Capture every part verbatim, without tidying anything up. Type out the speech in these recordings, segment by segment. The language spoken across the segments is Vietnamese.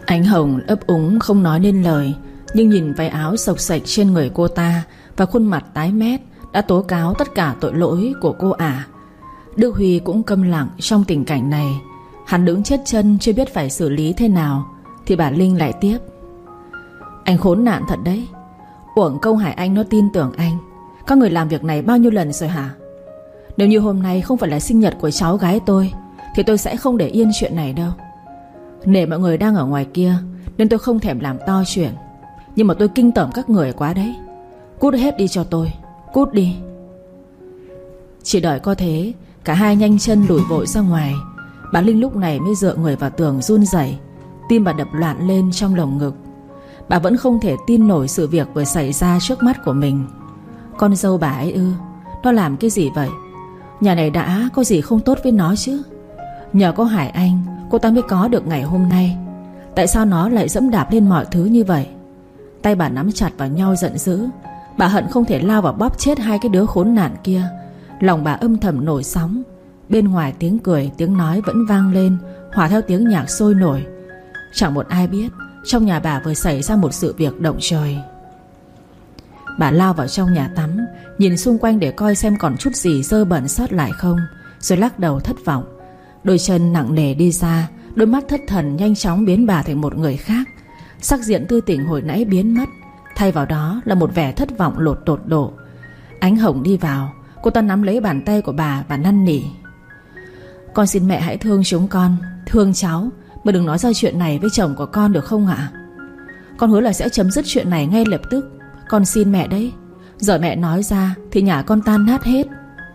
Ánh Hồng ấp úng không nói nên lời, nhưng nhìn váy áo xộc xệch trên người cô ta và khuôn mặt tái mét đã tố cáo tất cả tội lỗi của cô ả. Đức Huy cũng câm lặng trong tình cảnh này. Hắn đứng chết chân chưa biết phải xử lý thế nào, thì bà Linh lại tiếp: Anh khốn nạn thật đấy. Uổng công Hải Anh nó tin tưởng anh. Các người làm việc này bao nhiêu lần rồi hả? Nếu như hôm nay không phải là sinh nhật của cháu gái tôi thì tôi sẽ không để yên chuyện này đâu. Nể mọi người đang ở ngoài kia nên tôi không thèm làm to chuyện, nhưng mà tôi kinh tởm các người quá đấy. Cút hết đi cho tôi. Cút đi. Chỉ đợi có thế, cả hai nhanh chân lủi vội ra ngoài. Bà Linh lúc này mới dựa người vào tường run rẩy, tim bà đập loạn lên trong lồng ngực. Bà vẫn không thể tin nổi sự việc vừa xảy ra trước mắt của mình. Con dâu bà ấy ư? Nó làm cái gì vậy? Nhà này đã có gì không tốt với nó chứ? Nhờ có Hải Anh cô ta mới có được ngày hôm nay. Tại sao nó lại dẫm đạp lên mọi thứ như vậy? Tay bà nắm chặt vào nhau giận dữ. Bà hận không thể lao vào bóp chết hai cái đứa khốn nạn kia. Lòng bà âm thầm nổi sóng. Bên ngoài tiếng cười, tiếng nói vẫn vang lên, hòa theo tiếng nhạc sôi nổi. Chẳng một ai biết trong nhà bà vừa xảy ra một sự việc động trời. Bà lao vào trong nhà tắm, nhìn xung quanh để coi xem còn chút gì dơ bẩn sót lại không, rồi lắc đầu thất vọng. Đôi chân nặng nề đi ra, đôi mắt thất thần nhanh chóng biến bà thành một người khác. Sắc diện tươi tỉnh hồi nãy biến mất, thay vào đó là một vẻ thất vọng lột tột độ. Ánh Hồng đi vào, cô ta nắm lấy bàn tay của bà và năn nỉ: Con xin mẹ hãy thương chúng con, thương cháu, mà đừng nói ra chuyện này với chồng của con được không ạ? Con hứa là sẽ chấm dứt chuyện này ngay lập tức. Con xin mẹ đấy. Giờ mẹ nói ra thì nhà con tan nát hết.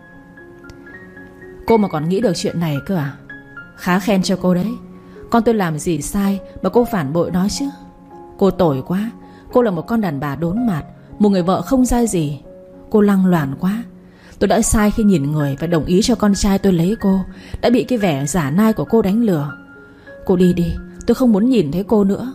Cô mà còn nghĩ được chuyện này cơ à? Khá khen cho cô đấy. Con tôi làm gì sai mà cô phản bội nó chứ? Cô tồi quá. Cô là một con đàn bà đốn mạt, một người vợ không ra gì. Cô lăng loàn quá. Tôi đã sai khi nhìn người và đồng ý cho con trai tôi lấy cô, đã bị cái vẻ giả nai của cô đánh lừa. Cô đi đi, tôi không muốn nhìn thấy cô nữa.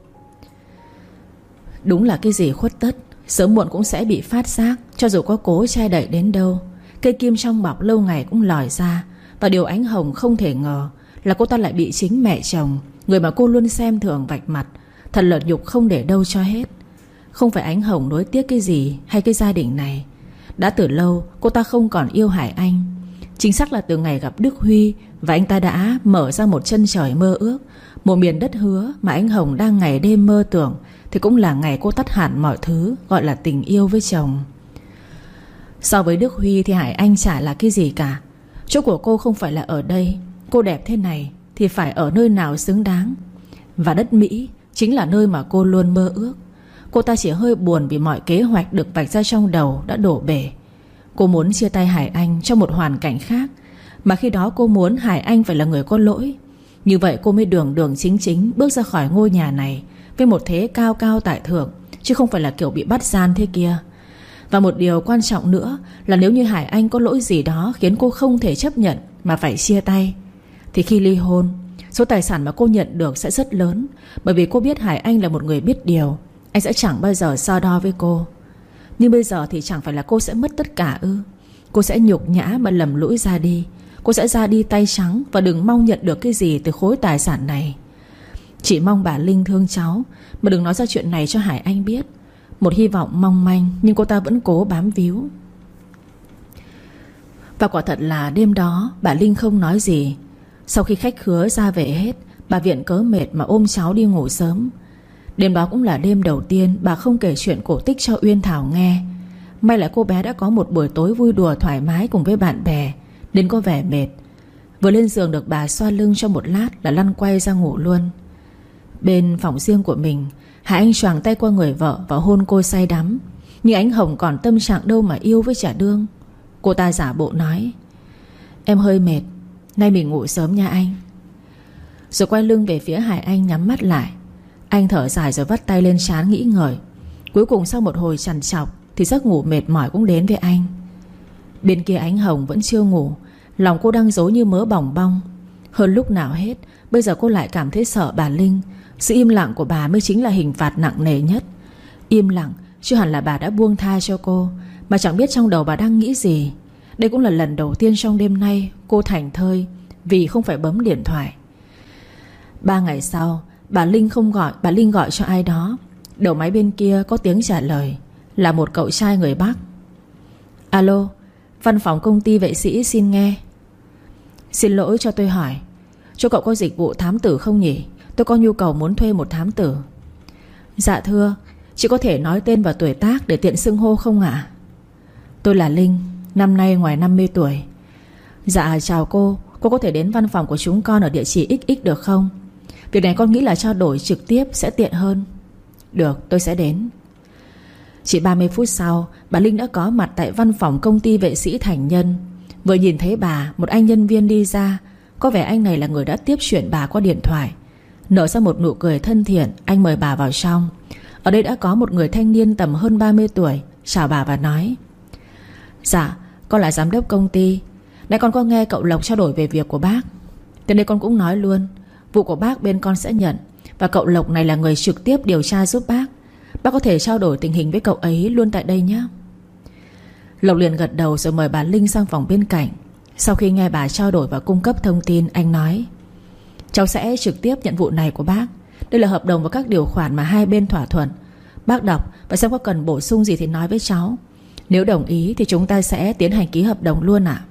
Đúng là cái gì khuất tất sớm muộn cũng sẽ bị phát giác. Cho dù có cố che đậy đến đâu, cây kim trong bọc lâu ngày cũng lòi ra. Và điều Ánh Hồng không thể ngờ là cô ta lại bị chính mẹ chồng, người mà cô luôn xem thường, vạch mặt. Thật lợt nhục không để đâu cho hết. Không phải Ánh Hồng nuối tiếc cái gì hay cái gia đình này. Đã từ lâu cô ta không còn yêu Hải Anh. Chính xác là từ ngày gặp Đức Huy, và anh ta đã mở ra một chân trời mơ ước, một miền đất hứa mà Ánh Hồng đang ngày đêm mơ tưởng, thì cũng là ngày cô tắt hẳn mọi thứ gọi là tình yêu với chồng. So với Đức Huy thì Hải Anh chả là cái gì cả. Chỗ của cô không phải là ở đây. Cô đẹp thế này thì phải ở nơi nào xứng đáng. Và đất Mỹ chính là nơi mà cô luôn mơ ước. Cô ta chỉ hơi buồn vì mọi kế hoạch được vạch ra trong đầu đã đổ bể. Cô muốn chia tay Hải Anh trong một hoàn cảnh khác, mà khi đó cô muốn Hải Anh phải là người có lỗi. Như vậy cô mới đường đường chính chính bước ra khỏi ngôi nhà này với một thế cao cao tại thượng, chứ không phải là kiểu bị bắt gian thế kia. Và một điều quan trọng nữa là nếu như Hải Anh có lỗi gì đó khiến cô không thể chấp nhận mà phải chia tay, thì khi ly hôn, số tài sản mà cô nhận được sẽ rất lớn. Bởi vì cô biết Hải Anh là một người biết điều, anh sẽ chẳng bao giờ so đo với cô. Nhưng bây giờ thì chẳng phải là cô sẽ mất tất cả ư? Cô sẽ nhục nhã mà lầm lũi ra đi. Cô sẽ ra đi tay trắng và đừng mong nhận được cái gì từ khối tài sản này. Chỉ mong bà Linh thương cháu, mà đừng nói ra chuyện này cho Hải Anh biết. Một hy vọng mong manh, nhưng cô ta vẫn cố bám víu. Và quả thật là đêm đó bà Linh không nói gì. Sau khi khách khứa ra về hết, bà viện cớ mệt mà ôm cháu đi ngủ sớm. Đêm đó cũng là đêm đầu tiên bà không kể chuyện cổ tích cho Uyên Thảo nghe. May là cô bé đã có một buổi tối vui đùa thoải mái cùng với bạn bè, nên có vẻ mệt. Vừa lên giường được bà xoa lưng cho một lát là lăn quay ra ngủ luôn. Bên phòng riêng của mình, Hải Anh choàng tay qua người vợ và hôn cô say đắm. Nhưng Ánh Hồng còn tâm trạng đâu mà yêu với chả đương. Cô ta giả bộ nói: Em hơi mệt, nay mình ngủ sớm nha anh. Rồi quay lưng về phía Hải Anh nhắm mắt lại. Anh thở dài rồi vắt tay lên trán nghĩ ngợi. Cuối cùng sau một hồi trằn trọc thì giấc ngủ mệt mỏi cũng đến với anh. Bên kia Ánh Hồng vẫn chưa ngủ. Lòng cô đang dối như mớ bòng bong. Hơn lúc nào hết, bây giờ cô lại cảm thấy sợ bà Linh. Sự im lặng của bà mới chính là hình phạt nặng nề nhất. Im lặng chứ hẳn là bà đã buông tha cho cô, mà chẳng biết trong đầu bà đang nghĩ gì. Đây cũng là lần đầu tiên trong đêm nay cô thảnh thơi vì không phải bấm điện thoại. Ba ngày sau, Bà Linh không gọi, bà Linh gọi cho ai đó. Đầu máy bên kia có tiếng trả lời, là một cậu trai người Bắc. Alo, văn phòng công ty vệ sĩ xin nghe. Xin lỗi cho tôi hỏi, chỗ cậu có dịch vụ thám tử không nhỉ? Tôi có nhu cầu muốn thuê một thám tử. Dạ thưa, chị có thể nói tên và tuổi tác để tiện xưng hô không ạ? Tôi là Linh, năm nay ngoài năm mươi tuổi. Dạ chào cô, cô có thể đến văn phòng của chúng con ở địa chỉ ích ích được không? Việc này con nghĩ là trao đổi trực tiếp sẽ tiện hơn. Được, tôi sẽ đến. Chỉ ba mươi phút sau, bà Linh đã có mặt tại văn phòng công ty vệ sĩ Thành Nhân. Vừa nhìn thấy bà, một anh nhân viên đi ra. Có vẻ anh này là người đã tiếp chuyện bà qua điện thoại. Nở ra một nụ cười thân thiện, anh mời bà vào trong. Ở đây đã có một người thanh niên tầm hơn ba mươi tuổi chào bà và nói: Dạ, con là giám đốc công ty. Nãy con có nghe cậu Lộc trao đổi về việc của bác. Từ đây con cũng nói luôn, vụ của bác bên con sẽ nhận, và cậu Lộc này là người trực tiếp điều tra giúp bác. Bác có thể trao đổi tình hình với cậu ấy luôn tại đây nhé. Lộc liền gật đầu rồi mời bà Linh sang phòng bên cạnh. Sau khi nghe bà trao đổi và cung cấp thông tin, anh nói: Cháu sẽ trực tiếp nhận vụ này của bác. Đây là hợp đồng và các điều khoản mà hai bên thỏa thuận. Bác đọc và xem có cần bổ sung gì thì nói với cháu. Nếu đồng ý thì chúng ta sẽ tiến hành ký hợp đồng luôn ạ.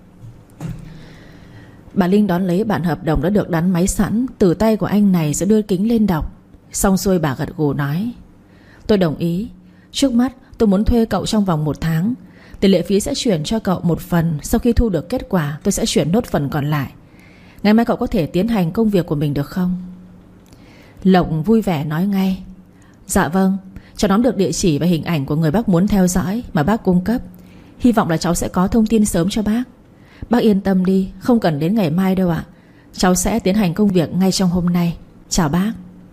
Bà Linh đón lấy bản hợp đồng đã được đắn máy sẵn từ tay của anh này rồi đưa kính lên đọc. Xong xuôi bà gật gù nói: Tôi đồng ý. Trước mắt tôi muốn thuê cậu trong vòng một tháng. Tiền lệ phí sẽ chuyển cho cậu một phần. Sau khi thu được kết quả tôi sẽ chuyển nốt phần còn lại. Ngày mai cậu có thể tiến hành công việc của mình được không? Lộc vui vẻ nói ngay: Dạ vâng, cháu nắm được địa chỉ và hình ảnh của người bác muốn theo dõi mà bác cung cấp. Hy vọng là cháu sẽ có thông tin sớm cho bác. Bác yên tâm đi, không cần đến ngày mai đâu ạ. Cháu sẽ tiến hành công việc ngay trong hôm nay. Chào bác.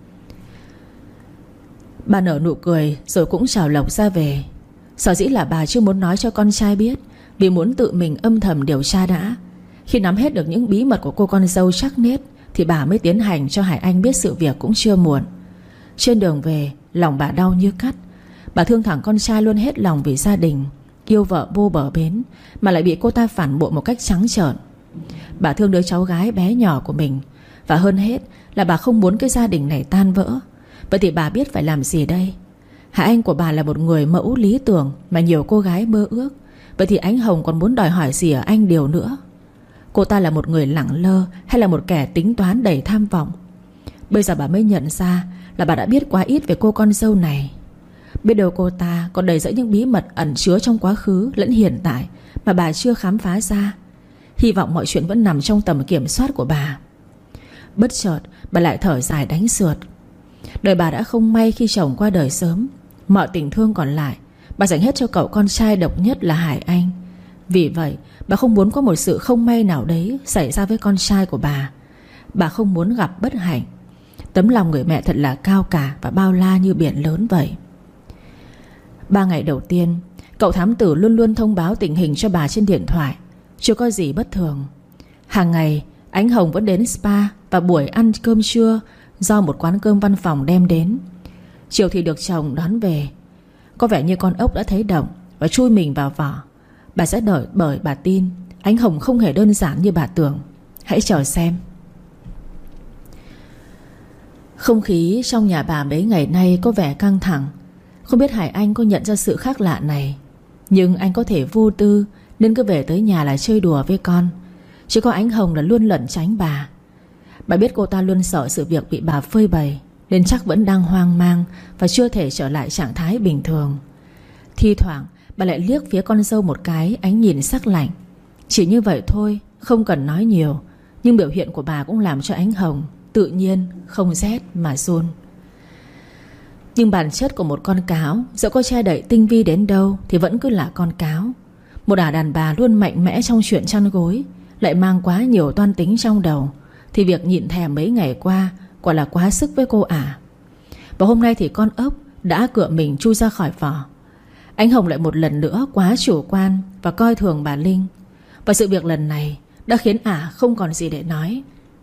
Bà nở nụ cười rồi cũng chào Lộc ra về. Sở dĩ là bà chưa muốn nói cho con trai biết, vì muốn tự mình âm thầm điều tra đã. Khi nắm hết được những bí mật của cô con dâu chắc nết thì bà mới tiến hành cho Hải Anh biết sự việc cũng chưa muộn. Trên đường về, lòng bà đau như cắt. Bà thương thằng con trai luôn hết lòng vì gia đình, yêu vợ vô bờ bến, mà lại bị cô ta phản bội một cách trắng trợn. Bà thương đứa cháu gái bé nhỏ của mình, và hơn hết là bà không muốn cái gia đình này tan vỡ. Vậy thì bà biết phải làm gì đây? Hải Anh của bà là một người mẫu lý tưởng mà nhiều cô gái mơ ước. Vậy thì Ánh Hồng còn muốn đòi hỏi gì ở anh điều nữa? Cô ta là một người lẳng lơ hay là một kẻ tính toán đầy tham vọng? Bây giờ bà mới nhận ra là bà đã biết quá ít về cô con dâu này. Biết đâu cô ta còn đầy dẫy những bí mật ẩn chứa trong quá khứ lẫn hiện tại mà bà chưa khám phá ra. Hy vọng mọi chuyện vẫn nằm trong tầm kiểm soát của bà. Bất chợt bà lại thở dài đánh sượt. Đời bà đã không may khi chồng qua đời sớm. Mọi tình thương còn lại bà dành hết cho cậu con trai độc nhất là Hải Anh. Vì vậy bà không muốn có một sự không may nào đấy xảy ra với con trai của bà. Bà không muốn gặp bất hạnh. Tấm lòng người mẹ thật là cao cả và bao la như biển lớn vậy. Ba ngày đầu tiên, cậu thám tử luôn luôn thông báo tình hình cho bà trên điện thoại. Chưa có gì bất thường. Hàng ngày Ánh Hồng vẫn đến spa và buổi ăn cơm trưa do một quán cơm văn phòng đem đến. Chiều thì được chồng đón về. Có vẻ như con ốc đã thấy động và chui mình vào vỏ. Bà sẽ đợi bởi bà tin Ánh Hồng không hề đơn giản như bà tưởng. Hãy chờ xem. Không khí trong nhà bà mấy ngày nay có vẻ căng thẳng. Không biết Hải Anh có nhận ra sự khác lạ này. Nhưng anh có thể vô tư nên cứ về tới nhà là chơi đùa với con. Chỉ có Ánh Hồng là luôn lẩn tránh bà. Bà biết cô ta luôn sợ sự việc bị bà phơi bày, nên chắc vẫn đang hoang mang và chưa thể trở lại trạng thái bình thường. Thi thoảng bà lại liếc phía con dâu một cái ánh nhìn sắc lạnh. Chỉ như vậy thôi, không cần nói nhiều. Nhưng biểu hiện của bà cũng làm cho Ánh Hồng tự nhiên không rét mà run. Nhưng bản chất của một con cáo, dẫu có che đậy tinh vi đến đâu thì vẫn cứ là con cáo. Một ả đàn bà luôn mạnh mẽ trong chuyện chăn gối, lại mang quá nhiều toan tính trong đầu, thì việc nhịn thèm mấy ngày qua quả là quá sức với cô ả. Và hôm nay thì con ốc đã cựa mình chui ra khỏi vỏ. Ánh Hồng lại một lần nữa quá chủ quan và coi thường bà Linh. Và sự việc lần này đã khiến ả không còn gì để nói.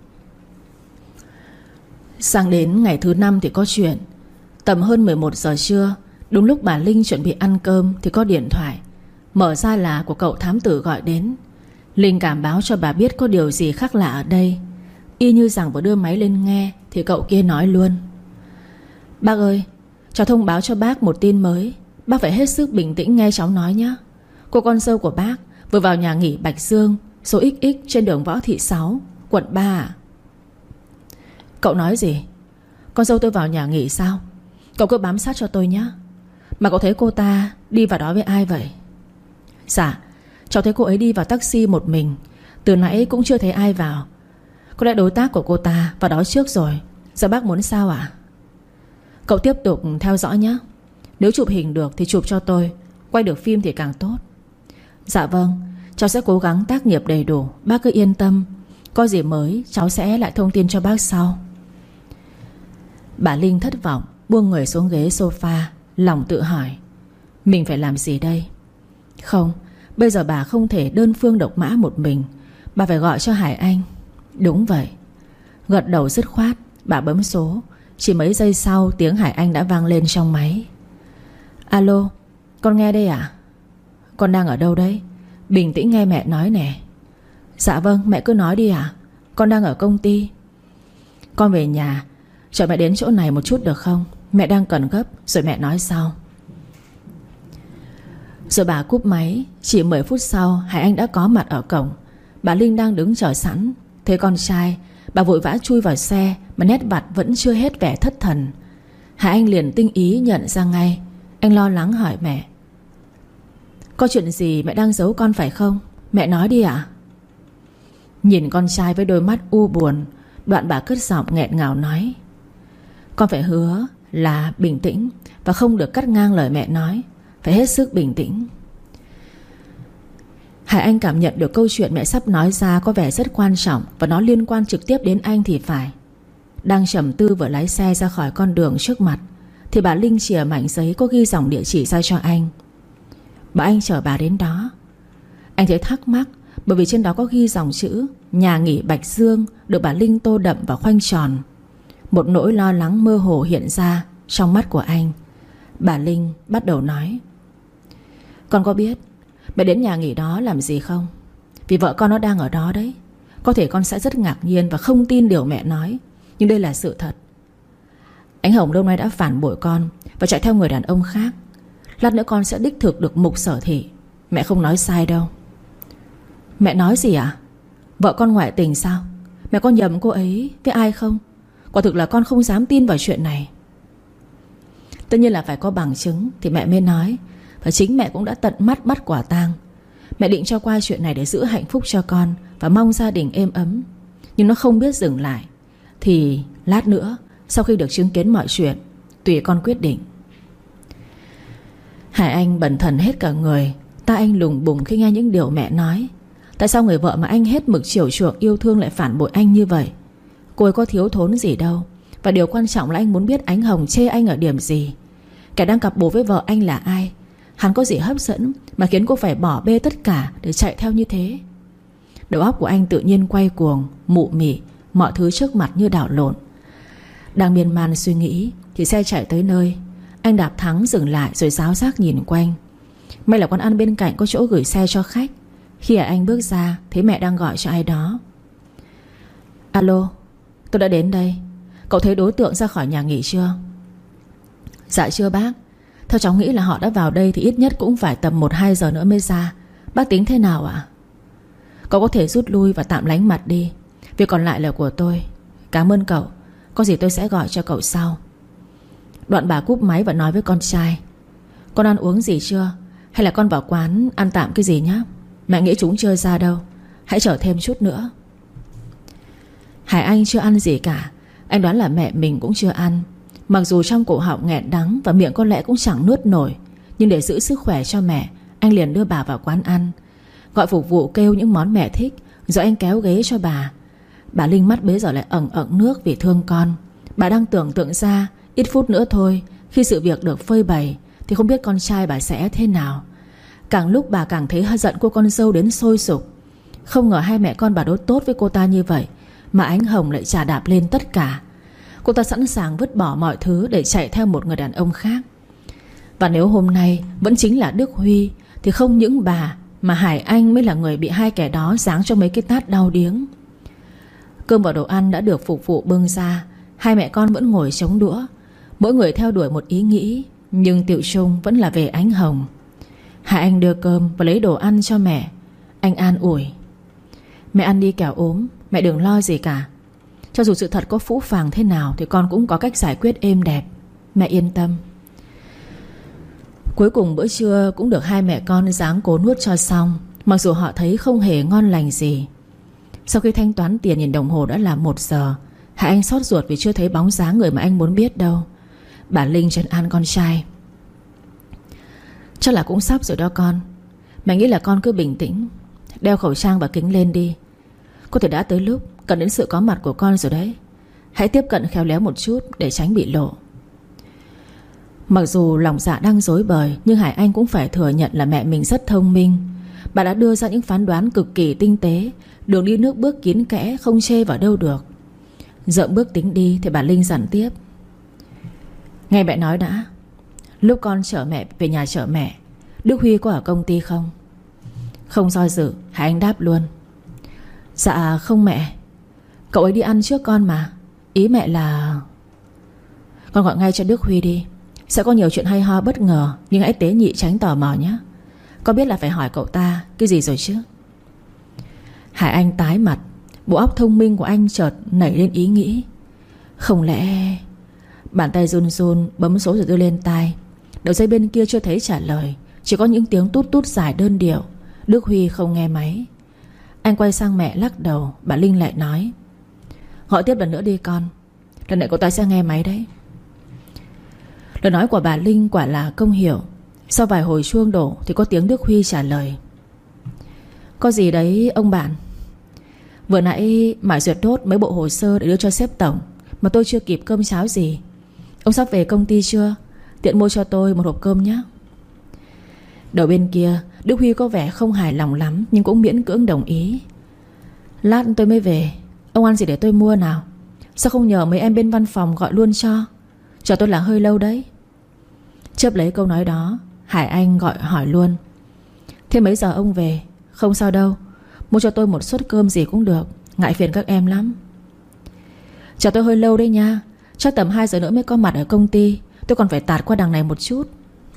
Sang đến ngày thứ năm thì có chuyện. Tầm hơn mười một giờ trưa, đúng lúc bà Linh chuẩn bị ăn cơm thì có điện thoại. Mở ra là của cậu thám tử gọi đến. Linh cảm báo cho bà biết có điều gì khác lạ ở đây. Y như rằng vừa đưa máy lên nghe thì cậu kia nói luôn: Bác ơi, cháu thông báo cho bác một tin mới. Bác phải hết sức bình tĩnh nghe cháu nói nhé. Cô con dâu của bác vừa vào nhà nghỉ Bạch Dương, số ích ích trên đường Võ Thị Sáu, quận ba à? Cậu nói gì? Con dâu tôi vào nhà nghỉ sao? Cậu cứ bám sát cho tôi nhé. Mà cậu thấy cô ta đi vào đó với ai vậy? Dạ, cháu thấy cô ấy đi vào taxi một mình. Từ nãy cũng chưa thấy ai vào. Có lẽ đối tác của cô ta vào đó trước rồi. Giờ bác muốn sao ạ? Cậu tiếp tục theo dõi nhé. Nếu chụp hình được thì chụp cho tôi. Quay được phim thì càng tốt. Dạ vâng, cháu sẽ cố gắng tác nghiệp đầy đủ. Bác cứ yên tâm. Có gì mới cháu sẽ lại thông tin cho bác sau. Bà Linh thất vọng buông người xuống ghế sofa, lòng tự hỏi: mình phải làm gì đây? Không, bây giờ bà không thể đơn phương độc mã một mình. Bà phải gọi cho Hải Anh. Đúng vậy. Gật đầu dứt khoát, bà bấm số. Chỉ mấy giây sau tiếng Hải Anh đã vang lên trong máy. Alo, con nghe đây ạ. Con đang ở đâu đấy? Bình tĩnh nghe mẹ nói nè. Dạ vâng, mẹ cứ nói đi ạ. Con đang ở công ty. Con về nhà, chờ mẹ đến chỗ này một chút được không? Mẹ đang cần gấp, rồi mẹ nói sau. Rồi bà cúp máy. Chỉ mười phút sau Hải Anh đã có mặt ở cổng. Bà Linh đang đứng chờ sẵn. Thấy con trai, bà vội vã chui vào xe, mà nét mặt vẫn chưa hết vẻ thất thần. Hải Anh liền tinh ý nhận ra ngay. Anh lo lắng hỏi mẹ: có chuyện gì mẹ đang giấu con phải không? Mẹ nói đi ạ. Nhìn con trai với đôi mắt u buồn, đoạn bà cất giọng nghẹn ngào nói: con phải hứa là bình tĩnh và không được cắt ngang lời mẹ nói. Phải hết sức bình tĩnh. Hải Anh cảm nhận được câu chuyện mẹ sắp nói ra có vẻ rất quan trọng, và nó liên quan trực tiếp đến anh thì phải. Đang trầm tư vừa lái xe ra khỏi con đường trước mặt, thì bà Linh chìa mảnh giấy có ghi dòng địa chỉ ra cho anh. Bà anh chở bà đến đó. Anh thấy thắc mắc, bởi vì trên đó có ghi dòng chữ nhà nghỉ Bạch Dương, được bà Linh tô đậm và khoanh tròn. Một nỗi lo lắng mơ hồ hiện ra trong mắt của anh. Bà Linh bắt đầu nói: con có biết mẹ đến nhà nghỉ đó làm gì không? Vì vợ con nó đang ở đó đấy. Có thể con sẽ rất ngạc nhiên và không tin điều mẹ nói, nhưng đây là sự thật. Anh Hồng lâu nay đã phản bội con và chạy theo người đàn ông khác. Lát nữa con sẽ đích thực được Mục Sở Thị. Mẹ không nói sai đâu. Mẹ nói gì ạ? À? Vợ con ngoại tình sao? Mẹ có nhầm cô ấy với ai không? Quả thực là con không dám tin vào chuyện này. Tất nhiên là phải có bằng chứng thì mẹ mới nói. Và chính mẹ cũng đã tận mắt bắt quả tang. Mẹ định cho qua chuyện này để giữ hạnh phúc cho con và mong gia đình êm ấm. Nhưng nó không biết dừng lại. Thì lát nữa, sau khi được chứng kiến mọi chuyện, tùy con quyết định. Hải Anh bần thần hết cả người. Tai anh lùng bùng khi nghe những điều mẹ nói. Tại sao người vợ mà anh hết mực chiều chuộng yêu thương lại phản bội anh như vậy? Cô ấy có thiếu thốn gì đâu. Và điều quan trọng là anh muốn biết Ánh Hồng chê anh ở điểm gì. Kẻ đang cặp bồ với vợ anh là ai? Hắn có gì hấp dẫn mà khiến cô phải bỏ bê tất cả để chạy theo như thế? Đầu óc của anh tự nhiên quay cuồng, mụ mị, mọi thứ trước mặt như đảo lộn. Đang miên man suy nghĩ thì xe chạy tới nơi. Anh đạp thắng dừng lại rồi ráo rác nhìn quanh. May là quán ăn bên cạnh có chỗ gửi xe cho khách. Khi anh bước ra thấy mẹ đang gọi cho ai đó. Alo, tôi đã đến đây. Cậu thấy đối tượng ra khỏi nhà nghỉ chưa? Dạ chưa bác. Theo cháu nghĩ là họ đã vào đây thì ít nhất cũng phải tầm một hai giờ nữa mới ra. Bác tính thế nào ạ? Cậu có thể rút lui và tạm lánh mặt đi. Việc còn lại là của tôi. Cảm ơn cậu. Có gì tôi sẽ gọi cho cậu sau. Đoạn bà cúp máy và nói với con trai: con ăn uống gì chưa? Hay là con vào quán ăn tạm cái gì nhá? Mẹ nghĩ chúng chưa ra đâu. Hãy chờ thêm chút nữa. Hải Anh chưa ăn gì cả. Anh đoán là mẹ mình cũng chưa ăn. Mặc dù trong cổ họng nghẹn đắng và miệng có lẽ cũng chẳng nuốt nổi, nhưng để giữ sức khỏe cho mẹ, anh liền đưa bà vào quán ăn. Gọi phục vụ kêu những món mẹ thích, rồi anh kéo ghế cho bà. Bà Linh mắt bấy giờ lại ẩn ẩn nước vì thương con. Bà đang tưởng tượng ra ít phút nữa thôi, khi sự việc được phơi bày, thì không biết con trai bà sẽ thế nào. Càng lúc bà càng thấy hơi giận cô con dâu đến sôi sục. Không ngờ hai mẹ con bà đối tốt với cô ta như vậy, mà Ánh Hồng lại chà đạp lên tất cả. Cô ta sẵn sàng vứt bỏ mọi thứ để chạy theo một người đàn ông khác. Và nếu hôm nay vẫn chính là Đức Huy, thì không những bà mà Hải Anh mới là người bị hai kẻ đó giáng cho mấy cái tát đau điếng. Cơm và đồ ăn đã được phục vụ bưng ra. Hai mẹ con vẫn ngồi chống đũa, mỗi người theo đuổi một ý nghĩ, nhưng tựu chung vẫn là về Ánh Hồng. Hải Anh đưa cơm và lấy đồ ăn cho mẹ. Anh an ủi: Mẹ ăn đi kẻo ốm, mẹ đừng lo gì cả. Cho dù sự thật có phũ phàng thế nào thì con cũng có cách giải quyết êm đẹp. Mẹ yên tâm. Cuối cùng bữa trưa cũng được hai mẹ con ráng cố nuốt cho xong, mặc dù họ thấy không hề ngon lành gì. Sau khi thanh toán tiền, nhìn đồng hồ đã là một giờ. Hải Anh xót ruột vì chưa thấy bóng dáng người mà anh muốn biết đâu. Bà Linh trấn an con trai: Chắc là cũng sắp rồi đó con. Mẹ nghĩ là con cứ bình tĩnh, đeo khẩu trang và kính lên đi. Có thể đã tới lúc cần đến sự có mặt của con rồi đấy. Hãy tiếp cận khéo léo một chút để tránh bị lộ. Mặc dù lòng dạ đang rối bời, nhưng Hải Anh cũng phải thừa nhận là mẹ mình rất thông minh. Bà đã đưa ra những phán đoán cực kỳ tinh tế, đường đi nước bước kín kẽ, không chê vào đâu được. Dậm bước tính đi thì bà Linh dặn tiếp: Nghe mẹ nói đã, lúc con chở mẹ về nhà chở mẹ, Đức Huy có ở công ty không? Không do dự, Hải Anh đáp luôn: Dạ không mẹ, cậu ấy đi ăn trước con mà. Ý mẹ là... Con gọi ngay cho Đức Huy đi. Sẽ có nhiều chuyện hay ho bất ngờ, nhưng hãy tế nhị tránh tò mò nhé. Con biết là phải hỏi cậu ta cái gì rồi chứ? Hải Anh tái mặt. Bộ óc thông minh của anh chợt nảy lên ý nghĩ: Không lẽ... Bàn tay run run bấm số rồi đưa lên tai. Đầu dây bên kia chưa thấy trả lời, chỉ có những tiếng tút tút dài đơn điệu. Đức Huy không nghe máy. Anh quay sang mẹ lắc đầu. Bà Linh lại nói: Gọi tiếp lần nữa đi con, lần này cậu ta sẽ nghe máy đấy. Lời nói của bà Linh quả là công hiệu. Sau vài hồi chuông đổ thì có tiếng Đức Huy trả lời: Có gì đấy ông bạn? Vừa nãy Mải duyệt nốt mấy bộ hồ sơ để đưa cho sếp tổng, mà tôi chưa kịp cơm cháo gì. Ông sắp về công ty chưa? Tiện mua cho tôi một hộp cơm nhé. Đầu bên kia Đức Huy có vẻ không hài lòng lắm, nhưng cũng miễn cưỡng đồng ý. Lát tôi mới về. Ông ăn gì để tôi mua nào? Sao không nhờ mấy em bên văn phòng gọi luôn cho? Chờ tôi là hơi lâu đấy. Chớp lấy câu nói đó, Hải Anh gọi hỏi luôn: Thế mấy giờ ông về? Không sao đâu, mua cho tôi một suất cơm gì cũng được, ngại phiền các em lắm. Chờ tôi hơi lâu đấy nha, chắc tầm hai giờ nữa mới có mặt ở công ty. Tôi còn phải tạt qua đằng này một chút.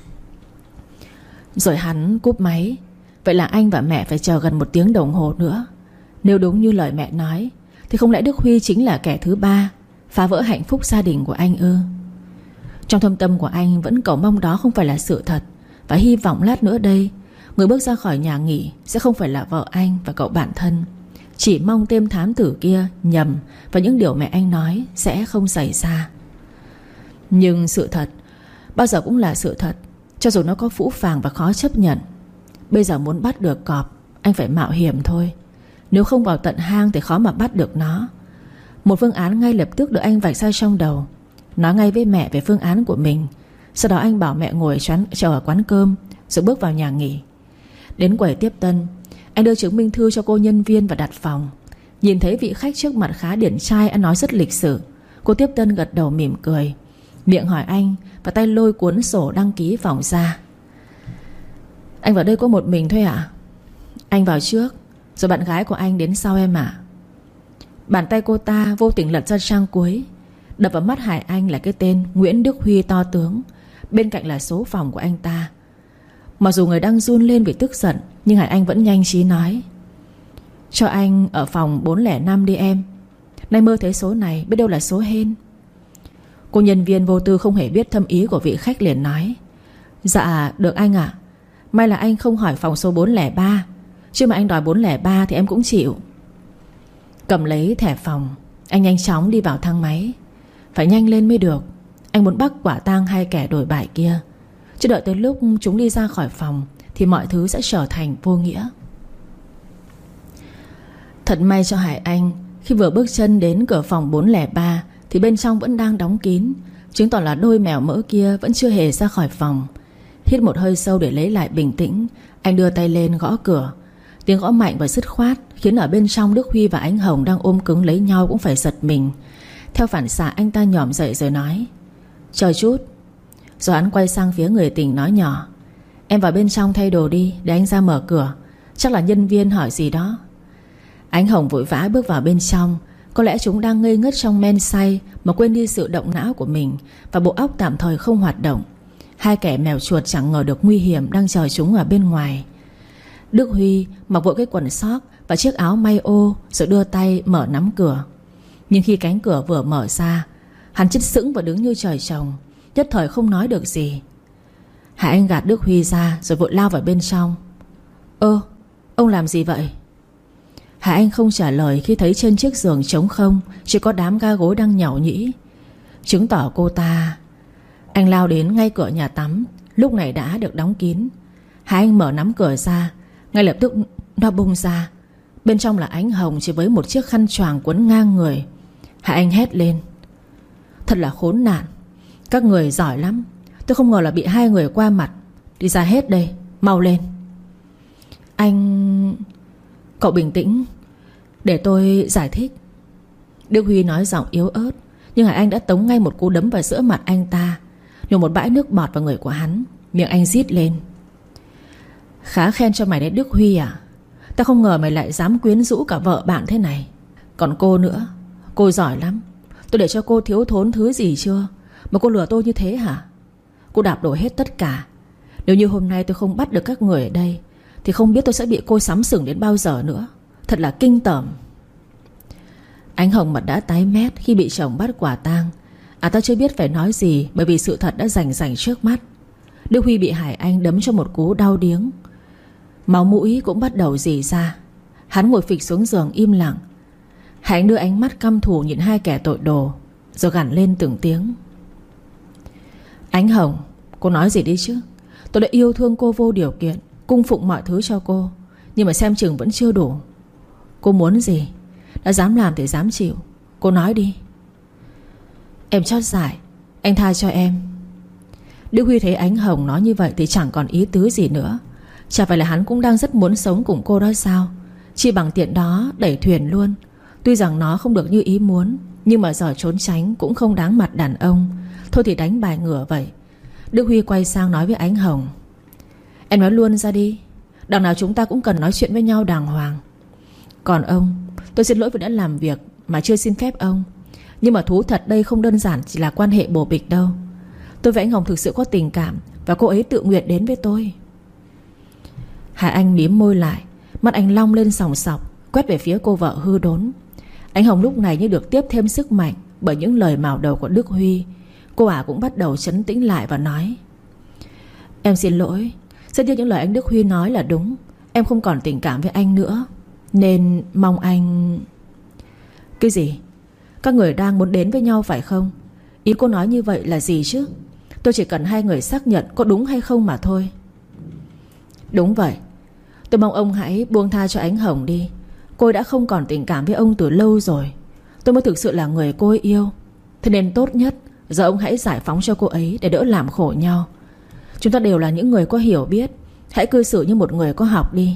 Rồi hắn cúp máy. Vậy là anh và mẹ phải chờ gần một tiếng đồng hồ nữa. Nếu đúng như lời mẹ nói thì không lẽ Đức Huy chính là kẻ thứ ba phá vỡ hạnh phúc gia đình của anh ư? Trong thâm tâm của anh vẫn cầu mong đó không phải là sự thật, và hy vọng lát nữa đây người bước ra khỏi nhà nghỉ sẽ không phải là vợ anh và cậu bạn thân. Chỉ mong tên thám tử kia nhầm, và những điều mẹ anh nói sẽ không xảy ra. Nhưng sự thật bao giờ cũng là sự thật, cho dù nó có phũ phàng và khó chấp nhận. Bây giờ muốn bắt được cọp, anh phải mạo hiểm thôi. Nếu không vào tận hang thì khó mà bắt được nó. Một phương án ngay lập tức được anh vạch ra trong đầu. Nói ngay với mẹ về phương án của mình. Sau đó anh bảo mẹ ngồi choán, chờ ở quán cơm, rồi bước vào nhà nghỉ. Đến quầy tiếp tân, anh đưa chứng minh thư cho cô nhân viên và đặt phòng. Nhìn thấy vị khách trước mặt khá điển trai, anh nói rất lịch sự. Cô tiếp tân gật đầu mỉm cười, miệng hỏi anh và tay lôi cuốn sổ đăng ký phòng ra. Anh vào đây có một mình thôi ạ? Anh vào trước, rồi bạn gái của anh đến sau em ạ. Bàn tay cô ta vô tình lật ra trang cuối. Đập vào mắt Hải Anh là cái tên Nguyễn Đức Huy to tướng. Bên cạnh là số phòng của anh ta. Mặc dù người đang run lên vì tức giận, nhưng Hải Anh vẫn nhanh trí nói: Cho anh ở phòng bốn không năm đi em. Nay mơ thấy số này, biết đâu là số hên. Cô nhân viên vô tư không hề biết thâm ý của vị khách, liền nói: Dạ được anh ạ. May là anh không hỏi phòng số bốn không ba, chứ mà anh đòi bốn không ba thì em cũng chịu. Cầm lấy thẻ phòng, anh nhanh chóng đi vào thang máy. Phải nhanh lên mới được. Anh muốn bắt quả tang hai kẻ đổi bại kia, chứ đợi tới lúc chúng đi ra khỏi phòng thì mọi thứ sẽ trở thành vô nghĩa. Thật may cho Hải Anh, khi vừa bước chân đến cửa phòng bốn không ba thì bên trong vẫn đang đóng kín, chứng tỏ là đôi mèo mỡ kia vẫn chưa hề ra khỏi phòng. Hít một hơi sâu để lấy lại bình tĩnh, anh đưa tay lên gõ cửa. Tiếng gõ mạnh và dứt khoát khiến ở bên trong Đức Huy và Ánh Hồng đang ôm cứng lấy nhau cũng phải giật mình. Theo phản xạ anh ta nhỏm dậy rồi nói: Chờ chút. Rồi hắn quay sang phía người tình nói nhỏ: Em vào bên trong thay đồ đi, để anh ra mở cửa. Chắc là nhân viên hỏi gì đó. Ánh Hồng vội vã bước vào bên trong. Có lẽ chúng đang ngây ngất trong men say mà quên đi sự động não của mình, và bộ óc tạm thời không hoạt động. Hai kẻ mèo chuột chẳng ngờ được nguy hiểm đang chờ chúng ở bên ngoài. Đức Huy mặc vội cái quần sóc và chiếc áo may ô, rồi đưa tay mở nắm cửa. Nhưng khi cánh cửa vừa mở ra, hắn chết sững và đứng như trời trồng, nhất thời không nói được gì. Hải Anh gạt Đức Huy ra rồi vội lao vào bên trong. Ơ, ông làm gì vậy? Hải Anh không trả lời khi thấy trên chiếc giường trống không, chỉ có đám ga gối đang nhàu nhĩ, chứng tỏ cô ta. Anh lao đến ngay cửa nhà tắm, lúc này đã được đóng kín. Hải Anh mở nắm cửa ra, ngay lập tức nó bung ra. Bên trong là Ánh Hồng chỉ với một chiếc khăn choàng quấn ngang người. Hải Anh hét lên: Thật là khốn nạn. Các người giỏi lắm. Tôi không ngờ là bị hai người qua mặt. Đi ra hết đây, mau lên. Anh... Cậu bình tĩnh, để tôi giải thích. Đức Huy nói giọng yếu ớt, nhưng Hải Anh đã tống ngay một cú đấm vào giữa mặt anh ta, nhổ một bãi nước bọt vào người của hắn. Miệng anh rít lên: Khá khen cho mày đấy Đức Huy à. Tao không ngờ mày lại dám quyến rũ cả vợ bạn thế này. Còn cô nữa, cô giỏi lắm. Tôi để cho cô thiếu thốn thứ gì chưa mà cô lừa tôi như thế hả? Cô đạp đổ hết tất cả. Nếu như hôm nay tôi không bắt được các người ở đây thì không biết tôi sẽ bị cô sắm sừng đến bao giờ nữa. Thật là kinh tởm. Ánh Hồng mặt đã tái mét khi bị chồng bắt quả tang. À ta chưa biết phải nói gì, bởi vì sự thật đã rành rành trước mắt. Đức Huy bị Hải Anh đấm cho một cú đau điếng, máu mũi cũng bắt đầu rỉ ra. Hắn ngồi phịch xuống giường im lặng. Hải Anh đưa ánh mắt căm thù nhìn hai kẻ tội đồ, rồi gằn lên từng tiếng: Ánh Hồng, cô nói gì đi chứ. Tôi đã yêu thương cô vô điều kiện, cung phụng mọi thứ cho cô, nhưng mà xem chừng vẫn chưa đủ. Cô muốn gì? Đã dám làm thì dám chịu. Cô nói đi. Em chót dại, anh tha cho em. Đức Huy thấy Ánh Hồng nói như vậy thì chẳng còn ý tứ gì nữa. Chả phải là hắn cũng đang rất muốn sống cùng cô đó sao? Chỉ bằng tiện đó đẩy thuyền luôn. Tuy rằng nó không được như ý muốn, nhưng mà giờ trốn tránh cũng không đáng mặt đàn ông. Thôi thì đánh bài ngửa vậy. Đức Huy quay sang nói với Ánh Hồng: Em nói luôn ra đi. Đằng nào chúng ta cũng cần nói chuyện với nhau đàng hoàng. Còn ông, tôi xin lỗi vì đã làm việc mà chưa xin phép ông. Nhưng mà thú thật đây không đơn giản chỉ là quan hệ bồ bịch đâu. Tôi với anh Hồng thực sự có tình cảm, và cô ấy tự nguyện đến với tôi. Hải Anh mím môi lại, mắt anh long lên sòng sọc, quét về phía cô vợ hư đốn. Anh Hồng lúc này như được tiếp thêm sức mạnh bởi những lời mào đầu của Đức Huy. Cô ả cũng bắt đầu trấn tĩnh lại và nói: Em xin lỗi. Rất tiếc những lời anh Đức Huy nói là đúng. Em không còn tình cảm với anh nữa, nên mong anh... Cái gì? Các người đang muốn đến với nhau phải không? Ý cô nói như vậy là gì chứ? Tôi chỉ cần hai người xác nhận có đúng hay không mà thôi. Đúng vậy. Tôi mong ông hãy buông tha cho Ánh Hồng đi. Cô ấy đã không còn tình cảm với ông từ lâu rồi. Tôi mới thực sự là người cô ấy yêu. Thế nên tốt nhất giờ ông hãy giải phóng cho cô ấy, để đỡ làm khổ nhau. Chúng ta đều là những người có hiểu biết. Hãy cư xử như một người có học đi.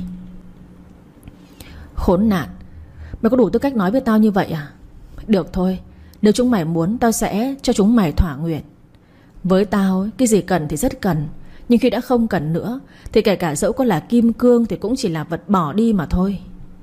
Khốn nạn. Mày có đủ tư cách nói với tao như vậy à? Được thôi, nếu chúng mày muốn, tao sẽ cho chúng mày thỏa nguyện. Với tao, cái gì cần thì rất cần. Nhưng khi đã không cần nữa thì kể cả dẫu có là kim cương thì cũng chỉ là vật bỏ đi mà thôi.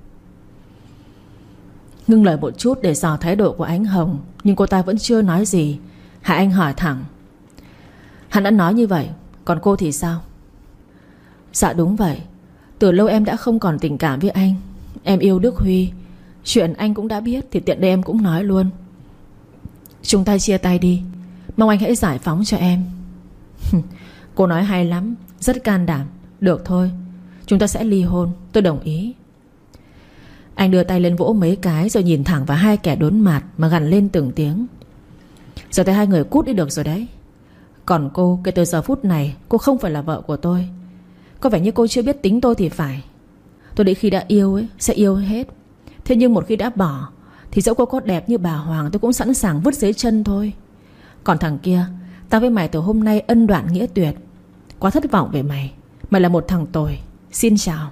Ngưng lời một chút để dò thái độ của Ánh Hồng, nhưng cô ta vẫn chưa nói gì. Hải Anh hỏi thẳng: Hắn đã nói như vậy, còn cô thì sao? Dạ đúng vậy. Từ lâu em đã không còn tình cảm với anh. Em yêu Đức Huy. Chuyện anh cũng đã biết thì tiện đây em cũng nói luôn. Chúng ta chia tay đi. Mong anh hãy giải phóng cho em. Cô nói hay lắm, rất can đảm. Được thôi, chúng ta sẽ ly hôn. Tôi đồng ý. Anh đưa tay lên vỗ mấy cái, rồi nhìn thẳng vào hai kẻ đốn mặt mà gằn lên từng tiếng: Giờ tay hai người cút đi được rồi đấy. Còn cô, kể từ giờ phút này cô không phải là vợ của tôi. Có vẻ như cô chưa biết tính tôi thì phải. Tôi định khi đã yêu ấy sẽ yêu hết. Thế nhưng một khi đã bỏ thì dẫu cô có đẹp như bà Hoàng, tôi cũng sẵn sàng vứt dưới chân thôi. Còn thằng kia, tao với mày từ hôm nay ân đoạn nghĩa tuyệt. Quá thất vọng về mày. Mày là một thằng tồi. Xin chào.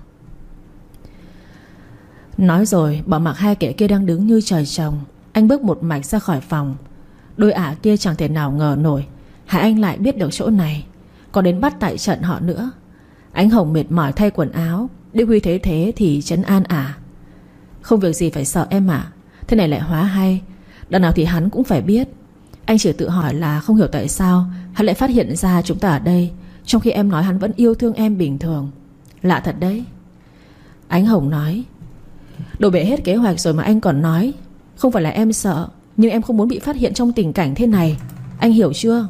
Nói rồi bỏ mặc hai kẻ kia đang đứng như trời trồng. Anh bước một mạch ra khỏi phòng. Đôi ả kia chẳng thể nào ngờ nổi Hải Anh lại biết được chỗ này, còn đến bắt tại trận họ nữa. Ánh Hồng mệt mỏi thay quần áo. Đức Huy thấy thế thì trấn an ả: Không việc gì phải sợ em ạ. Thế này lại hóa hay. Đằng nào thì hắn cũng phải biết. Anh chỉ tự hỏi là không hiểu tại sao hắn lại phát hiện ra chúng ta ở đây, trong khi em nói hắn vẫn yêu thương em bình thường. Lạ thật đấy. Ánh Hồng nói: Đồ bể hết kế hoạch rồi mà anh còn nói. Không phải là em sợ, nhưng em không muốn bị phát hiện trong tình cảnh thế này. Anh hiểu chưa?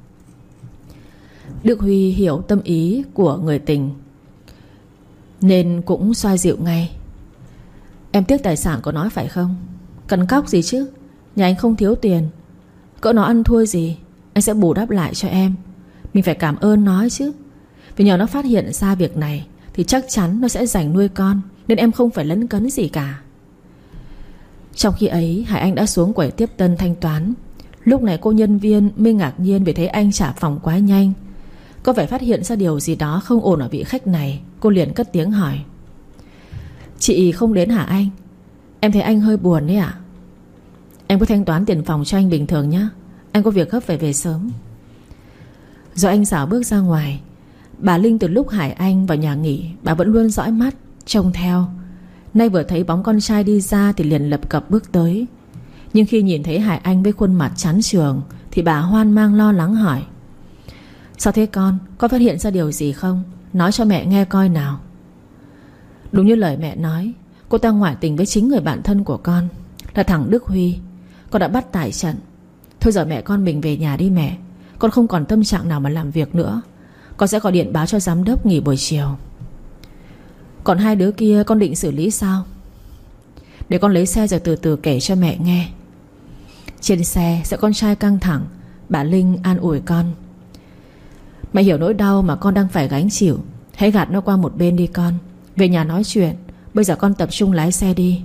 Đức Huy hiểu tâm ý của người tình nên cũng xoa dịu ngay. Em tiếc tài sản của nó phải không? Cần cóc gì chứ. Nhà anh không thiếu tiền. Cỡ nó ăn thua gì, anh sẽ bù đắp lại cho em. Mình phải cảm ơn nó chứ. Vì nhờ nó phát hiện ra việc này thì chắc chắn nó sẽ dành nuôi con, nên em không phải lấn cấn gì cả. Trong khi ấy, Hải Anh đã xuống quầy tiếp tân thanh toán. Lúc này cô nhân viên mới ngạc nhiên vì thấy anh trả phòng quá nhanh. Có vẻ phát hiện ra điều gì đó không ổn ở vị khách này. Cô liền cất tiếng hỏi: Chị không đến hả anh? Em thấy anh hơi buồn đấy ạ. Em có thanh toán tiền phòng cho anh bình thường nhé. Anh có việc gấp phải về sớm. Rồi anh xảo bước ra ngoài. Bà Linh từ lúc Hải Anh vào nhà nghỉ, bà vẫn luôn dõi mắt trông theo. Nay vừa thấy bóng con trai đi ra thì liền lập cập bước tới. Nhưng khi nhìn thấy Hải Anh với khuôn mặt chán chường thì bà hoang mang lo lắng hỏi: Sao thế con? Có phát hiện ra điều gì không? Nói cho mẹ nghe coi nào. Đúng như lời mẹ nói, cô ta ngoại tình với chính người bạn thân của con, là thằng Đức Huy. Con đã bắt tại trận. Thôi giờ mẹ con mình về nhà đi mẹ. Con không còn tâm trạng nào mà làm việc nữa. Con sẽ gọi điện báo cho giám đốc nghỉ buổi chiều. Còn hai đứa kia con định xử lý sao? Để con lấy xe rồi từ từ kể cho mẹ nghe. Trên xe sẽ con trai căng thẳng. Bà Linh an ủi con: Mẹ hiểu nỗi đau mà con đang phải gánh chịu. Hãy gạt nó qua một bên đi con. Về nhà nói chuyện. Bây giờ con tập trung lái xe đi.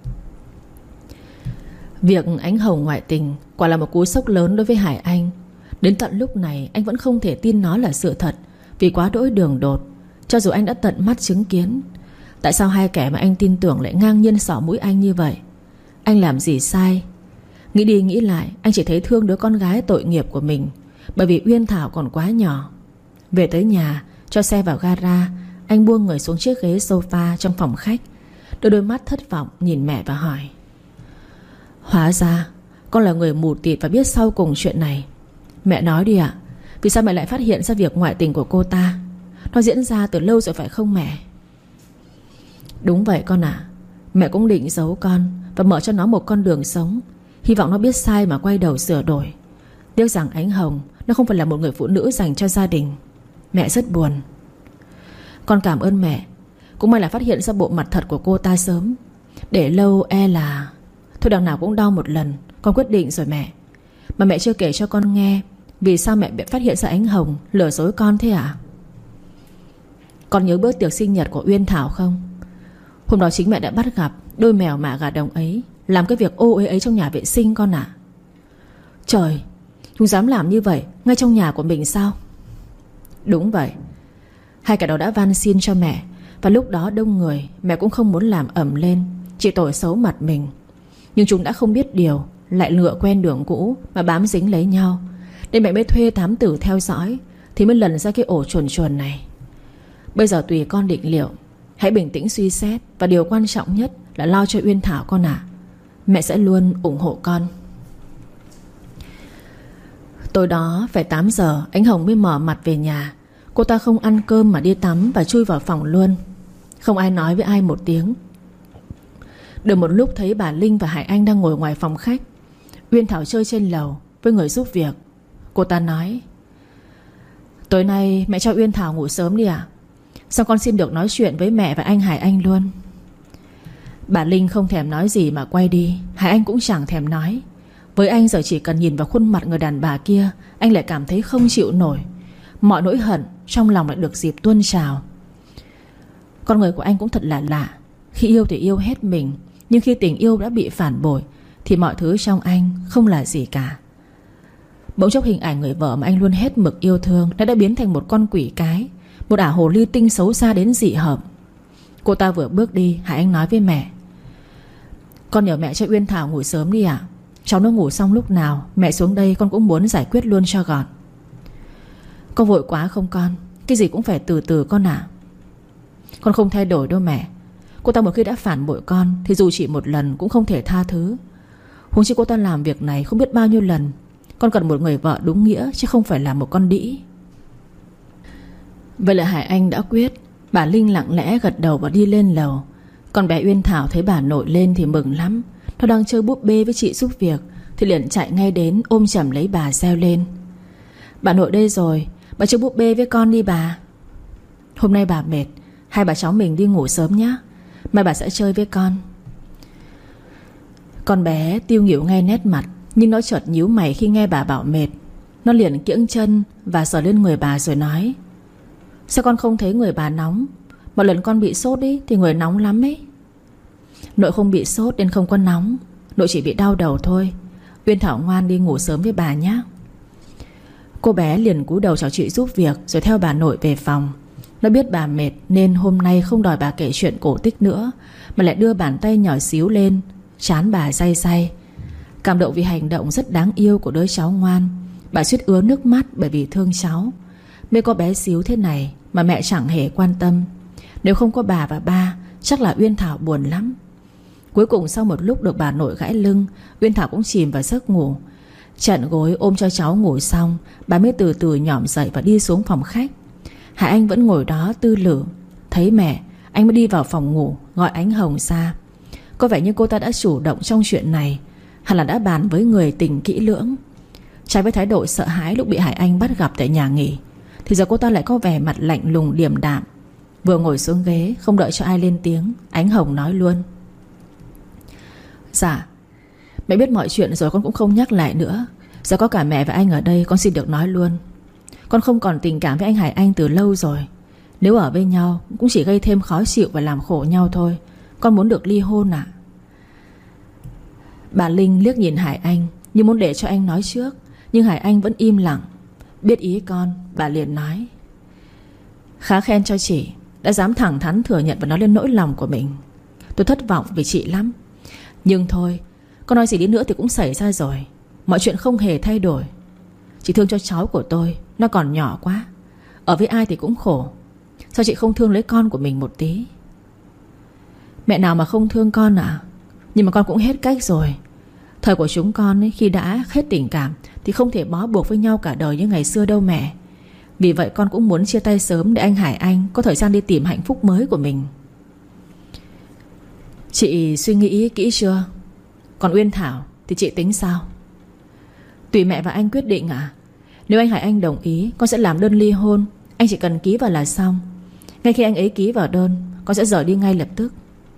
Việc Ánh Hồng ngoại tình quả là một cú sốc lớn đối với Hải Anh. Đến tận lúc này anh vẫn không thể tin nó là sự thật, vì quá đỗi đường đột. Cho dù anh đã tận mắt chứng kiến, tại sao hai kẻ mà anh tin tưởng lại ngang nhiên xỏ mũi anh như vậy? Anh làm gì sai? Nghĩ đi nghĩ lại, anh chỉ thấy thương đứa con gái tội nghiệp của mình, bởi vì Uyên Thảo còn quá nhỏ. Về tới nhà, cho xe vào gara, anh buông người xuống chiếc ghế sofa trong phòng khách, đôi đôi mắt thất vọng nhìn mẹ và hỏi: Hóa ra con là người mù tịt và biết sau cùng chuyện này. Mẹ nói đi ạ. Vì sao mẹ lại phát hiện ra việc ngoại tình của cô ta? Nó diễn ra từ lâu rồi phải không mẹ? Đúng vậy con ạ. Mẹ cũng định giấu con và mở cho nó một con đường sống, hy vọng nó biết sai mà quay đầu sửa đổi. Tiếc rằng Ánh Hồng nó không phải là một người phụ nữ dành cho gia đình. Mẹ rất buồn. Con cảm ơn mẹ. Cũng may là phát hiện ra bộ mặt thật của cô ta sớm. Để lâu e là... Thôi đằng nào cũng đau một lần. Con quyết định rồi mẹ. Mà mẹ chưa kể cho con nghe vì sao mẹ bị phát hiện ra Ánh Hồng lừa dối con thế ạ? Con nhớ bữa tiệc sinh nhật của Uyên Thảo không? Hôm đó chính mẹ đã bắt gặp đôi mèo mạ gà đồng ấy làm cái việc ô uế ấy trong nhà vệ sinh con ạ. Trời, chúng dám làm như vậy ngay trong nhà của mình sao? Đúng vậy. Hai kẻ đó đã van xin cho mẹ, và lúc đó đông người, mẹ cũng không muốn làm ẩm lên, chỉ tội xấu mặt mình. Nhưng chúng đã không biết điều, lại lựa quen đường cũ mà bám dính lấy nhau, nên mẹ mới thuê thám tử theo dõi, thì mới lần ra cái ổ chuồn chuồn này. Bây giờ tùy con định liệu. Hãy bình tĩnh suy xét, và điều quan trọng nhất là lo cho Uyên Thảo con ạ. Mẹ sẽ luôn ủng hộ con. Tối đó phải tám giờ Ánh Hồng mới mở mặt về nhà. Cô ta không ăn cơm mà đi tắm và chui vào phòng luôn. Không ai nói với ai một tiếng. Được một lúc thấy bà Linh và Hải Anh đang ngồi ngoài phòng khách. Uyên Thảo chơi trên lầu với người giúp việc. Cô ta nói: Tối nay mẹ cho Uyên Thảo ngủ sớm đi ạ. Sao con xin được nói chuyện với mẹ và anh Hải Anh luôn? Bà Linh không thèm nói gì mà quay đi. Hải Anh cũng chẳng thèm nói. Với anh giờ chỉ cần nhìn vào khuôn mặt người đàn bà kia, anh lại cảm thấy không chịu nổi. Mọi nỗi hận trong lòng lại được dịp tuôn trào. Con người của anh cũng thật là lạ. Khi yêu thì yêu hết mình, nhưng khi tình yêu đã bị phản bội thì mọi thứ trong anh không là gì cả. Bỗng chốc hình ảnh người vợ mà anh luôn hết mực yêu thương đã đã biến thành một con quỷ cái, một ả hồ ly tinh xấu xa đến dị hợm. Cô ta vừa bước đi, Hải Anh nói với mẹ: Con nhờ mẹ cho Uyên Thảo ngủ sớm đi ạ. Cháu nó ngủ xong lúc nào mẹ xuống đây con cũng muốn giải quyết luôn cho gọn. Con vội quá không con? Cái gì cũng phải từ từ con ạ. Con không thay đổi đâu mẹ. Cô ta một khi đã phản bội con thì dù chỉ một lần cũng không thể tha thứ. Huống chi cô ta làm việc này không biết bao nhiêu lần. Con cần một người vợ đúng nghĩa, chứ không phải là một con đĩ. Vậy là Hải Anh đã quyết. Bà Linh lặng lẽ gật đầu và đi lên lầu. Còn bé Uyên Thảo thấy bà nội lên thì mừng lắm. Nó đang chơi búp bê với chị giúp việc thì liền chạy ngay đến ôm chầm lấy bà reo lên: "Bà nội đây rồi, bà chơi búp bê với con đi bà." "Hôm nay bà mệt, hai bà cháu mình đi ngủ sớm nhé, mai bà sẽ chơi với con." Con bé tiêu nghỉu ngay nét mặt, nhưng nó chợt nhíu mày khi nghe bà bảo mệt. Nó liền kiễng chân và sờ lên người bà rồi nói: "Sao con không thấy người bà nóng? Một lần con bị sốt ý thì người nóng lắm ấy." "Nội không bị sốt nên không có nóng, nội chỉ bị đau đầu thôi. Uyên Thảo ngoan đi ngủ sớm với bà nhé." Cô bé liền cúi đầu chào chị giúp việc rồi theo bà nội về phòng. Nó biết bà mệt nên hôm nay không đòi bà kể chuyện cổ tích nữa, mà lại đưa bàn tay nhỏ xíu lên trán bà day day. Cảm động vì hành động rất đáng yêu của đứa cháu ngoan, bà suýt ứa nước mắt bởi vì thương cháu. Mấy con bé xíu thế này mà mẹ chẳng hề quan tâm. Nếu không có bà và ba, chắc là Uyên Thảo buồn lắm. Cuối cùng sau một lúc được bà nội gãi lưng, Uyên Thảo cũng chìm vào giấc ngủ. Chặn gối ôm cho cháu ngủ xong, bà mới từ từ nhỏm dậy và đi xuống phòng khách. Hải Anh vẫn ngồi đó tư lự. Thấy mẹ, anh mới đi vào phòng ngủ gọi Ánh Hồng ra. Có vẻ như cô ta đã chủ động trong chuyện này, hẳn là đã bàn với người tình kỹ lưỡng. Trái với thái độ sợ hãi lúc bị Hải Anh bắt gặp tại nhà nghỉ, thì giờ cô ta lại có vẻ mặt lạnh lùng điềm đạm. Vừa ngồi xuống ghế, không đợi cho ai lên tiếng, Ánh Hồng nói luôn: "Dạ, mẹ biết mọi chuyện rồi, con cũng không nhắc lại nữa. Giờ có cả mẹ và anh ở đây, con xin được nói luôn. Con không còn tình cảm với anh Hải Anh từ lâu rồi. Nếu ở với nhau cũng chỉ gây thêm khó chịu và làm khổ nhau thôi. Con muốn được ly hôn ạ." Bà Linh liếc nhìn Hải Anh như muốn để cho anh nói trước, nhưng Hải Anh vẫn im lặng. Biết ý con, bà liền nói: "Khá khen cho chị, đã dám thẳng thắn thừa nhận và nói lên nỗi lòng của mình. Tôi thất vọng vì chị lắm. Nhưng thôi, con nói gì đi nữa thì cũng xảy ra rồi. Mọi chuyện không hề thay đổi. Chị thương cho cháu của tôi, nó còn nhỏ quá. Ở với ai thì cũng khổ. Sao chị không thương lấy con của mình một tí?" "Mẹ nào mà không thương con ạ? Nhưng mà con cũng hết cách rồi. Thời của chúng con ấy, khi đã hết tình cảm thì không thể bó buộc với nhau cả đời như ngày xưa đâu mẹ. Vì vậy con cũng muốn chia tay sớm để anh Hải Anh có thời gian đi tìm hạnh phúc mới của mình." "Chị suy nghĩ kỹ chưa? Còn Uyên Thảo thì chị tính sao?" "Tùy mẹ và anh quyết định ạ. Nếu anh Hải Anh đồng ý, con sẽ làm đơn ly hôn. Anh chỉ cần ký vào là xong. Ngay khi anh ấy ký vào đơn, con sẽ rời đi ngay lập tức."